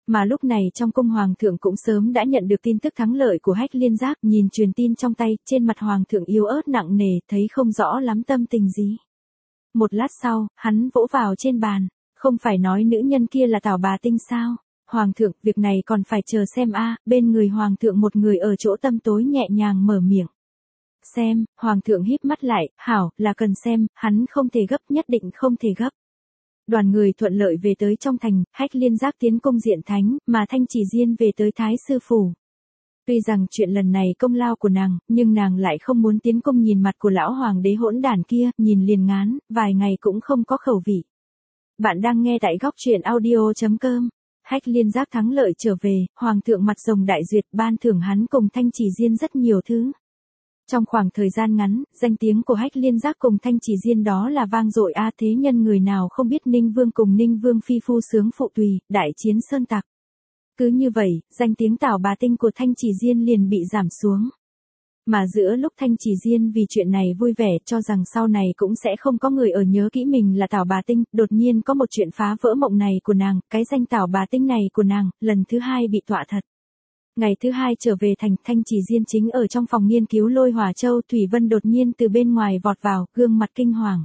Mà lúc này trong cung hoàng thượng cũng sớm đã nhận được tin tức thắng lợi của Hách Liên Giác, nhìn truyền tin trong tay, trên mặt hoàng thượng yếu ớt nặng nề, thấy không rõ lắm tâm tình gì. Một lát sau, hắn vỗ vào trên bàn, không phải nói nữ nhân kia là Tào Bà Tinh sao? Hoàng thượng, việc này còn phải chờ xem a. Bên người hoàng thượng một người ở chỗ tăm tối nhẹ nhàng mở miệng. Xem, hoàng thượng híp mắt lại, hảo, là cần xem, hắn không thể gấp, nhất định không thể gấp. Đoàn người thuận lợi về tới trong thành, Hách Liên Giác tiến cung diện thánh, mà Thanh Chỉ Diên về tới Thái Sư Phủ. Tuy rằng chuyện lần này công lao của nàng, nhưng nàng lại không muốn tiến cung nhìn mặt của lão hoàng đế hỗn đản kia, nhìn liền ngán, vài ngày cũng không có khẩu vị. Bạn đang nghe tại góc truyện audio.com. Hách Liên Giác thắng lợi trở về, hoàng thượng mặt rồng đại duyệt ban thưởng hắn cùng Thanh Chỉ Diên rất nhiều thứ. Trong khoảng thời gian ngắn, danh tiếng của Hách Liên Giác cùng Thanh Chỉ Diên đó là vang dội a, thế nhân người nào không biết Ninh Vương cùng Ninh Vương phi phu sướng phụ tùy, đại chiến sơn tặc. Cứ như vậy, danh tiếng Tào Bà Tinh của Thanh Chỉ Diên liền bị giảm xuống. Mà giữa lúc Thanh Chỉ Diên vì chuyện này vui vẻ cho rằng sau này cũng sẽ không có người ở nhớ kỹ mình là Tào Bà Tinh, đột nhiên có một chuyện phá vỡ mộng này của nàng, cái danh Tào Bà Tinh này của nàng, lần thứ hai bị đọa thật. Ngày thứ hai trở về thành, Thanh Chỉ Diên chính ở trong phòng nghiên cứu Lôi Hỏa Châu, Thủy Vân đột nhiên từ bên ngoài vọt vào, gương mặt kinh hoàng.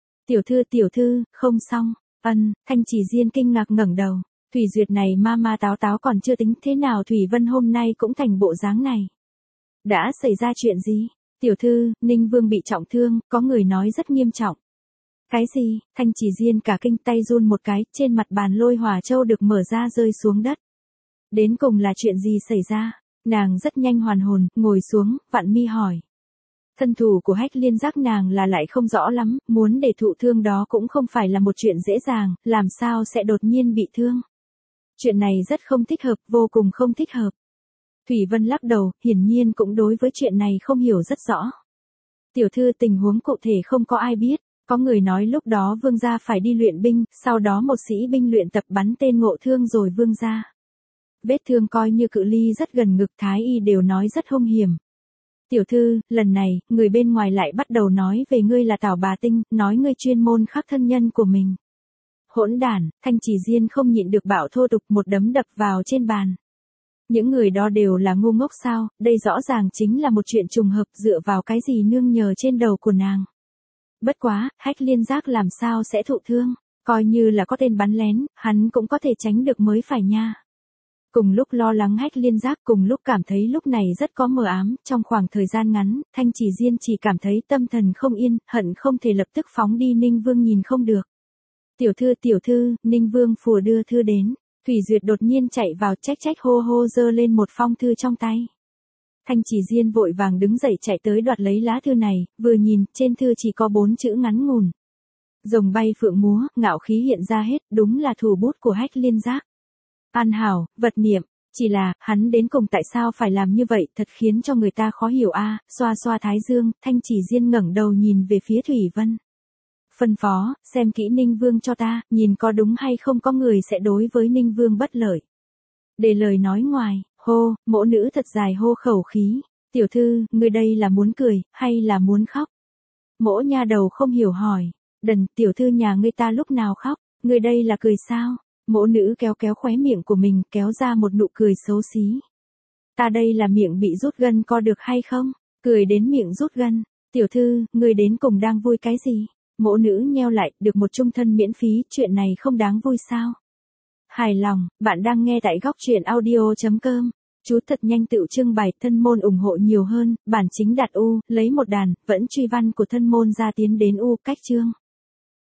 Tiểu thư, không xong. Thanh Chỉ Diên kinh ngạc ngẩng đầu. Thủy Duyệt này ma táo táo còn chưa tính, thế nào Thủy Vân hôm nay cũng thành bộ dáng này. Đã xảy ra chuyện gì? Tiểu thư, Ninh Vương bị trọng thương, có người nói rất nghiêm trọng. Cái gì? Thanh Chỉ Diên cả kinh, tay run một cái, trên mặt bàn Lôi Hỏa Châu được mở ra rơi xuống đất. Đến cùng là chuyện gì xảy ra? Nàng rất nhanh hoàn hồn, ngồi xuống, vặn mi hỏi. Thân thủ của Hách Liên Giác nàng là lại không rõ lắm, muốn để thụ thương đó cũng không phải là một chuyện dễ dàng, làm sao sẽ đột nhiên bị thương. Chuyện này rất không thích hợp, vô cùng không thích hợp. Thủy Vân lắc đầu, hiển nhiên cũng đối với chuyện này không hiểu rất rõ. Tiểu thư, tình huống cụ thể không có ai biết, có người nói lúc đó vương gia phải đi luyện binh, sau đó một sĩ binh luyện tập bắn tên ngộ thương rồi vương gia. Vết thương coi như cự ly rất gần ngực, thái y đều nói rất hung hiểm. Tiểu thư, lần này, người bên ngoài lại bắt đầu nói về ngươi là Tào Bà Tinh, nói ngươi chuyên môn khắc thân nhân của mình. Hỗn đản, Thanh Chỉ Diên không nhịn được bạo thô tục, một đấm đập vào trên bàn. Những người đó đều là ngu ngốc sao, đây rõ ràng chính là một chuyện trùng hợp, dựa vào cái gì nương nhờ trên đầu của nàng. Bất quá, Hách Liên Giác làm sao sẽ thụ thương, coi như là có tên bắn lén, hắn cũng có thể tránh được mới phải nha. Cùng lúc lo lắng Hách Liên Giác, cùng lúc cảm thấy lúc này rất có mờ ám, trong khoảng thời gian ngắn, Thanh Chỉ Diên chỉ cảm thấy tâm thần không yên, hận không thể lập tức phóng đi Ninh Vương nhìn không được. Tiểu thư, Ninh Vương phù đưa thư đến. Thủy Duyệt đột nhiên chạy vào, trách hô hô giơ lên một phong thư trong tay. Thanh Chỉ Diên vội vàng đứng dậy chạy tới đoạt lấy lá thư này, vừa nhìn, trên thư chỉ có 4 chữ ngắn ngủn. Rồng bay phượng múa, ngạo khí hiện ra hết, đúng là thủ bút của Hách Liên Giác. An hảo, vật niệm, chỉ là, hắn đến cùng tại sao phải làm như vậy, thật khiến cho người ta khó hiểu a. Xoa xoa thái dương, Thanh Chỉ Diên ngẩng đầu nhìn về phía Thủy Vân. Phân phó, xem kỹ Ninh Vương cho ta, nhìn có đúng hay không có người sẽ đối với Ninh Vương bất lợi. Để lời nói ngoài, hô, mỗ nữ thật dài hô khẩu khí. Tiểu thư, ngươi đây là muốn cười, hay là muốn khóc? Mỗ nha đầu không hiểu hỏi. Đần, tiểu thư nhà ngươi ta lúc nào khóc, ngươi đây là cười sao? Mỗ nữ kéo kéo khóe miệng của mình, kéo ra một nụ cười xấu xí. Ta đây là miệng bị rút gân co được hay không? Cười đến miệng rút gân. Tiểu thư, ngươi đến cùng đang vui cái gì? Mỗ nữ nheo lại, được một chung thân miễn phí, chuyện này không đáng vui sao? Hài lòng, bạn đang nghe tại góc truyện audio.com. Chú thật nhanh tự trưng bày, thân môn ủng hộ nhiều hơn, bản chính đặt U, lấy một đàn, vẫn truy văn của thân môn ra tiến đến U, cách chương.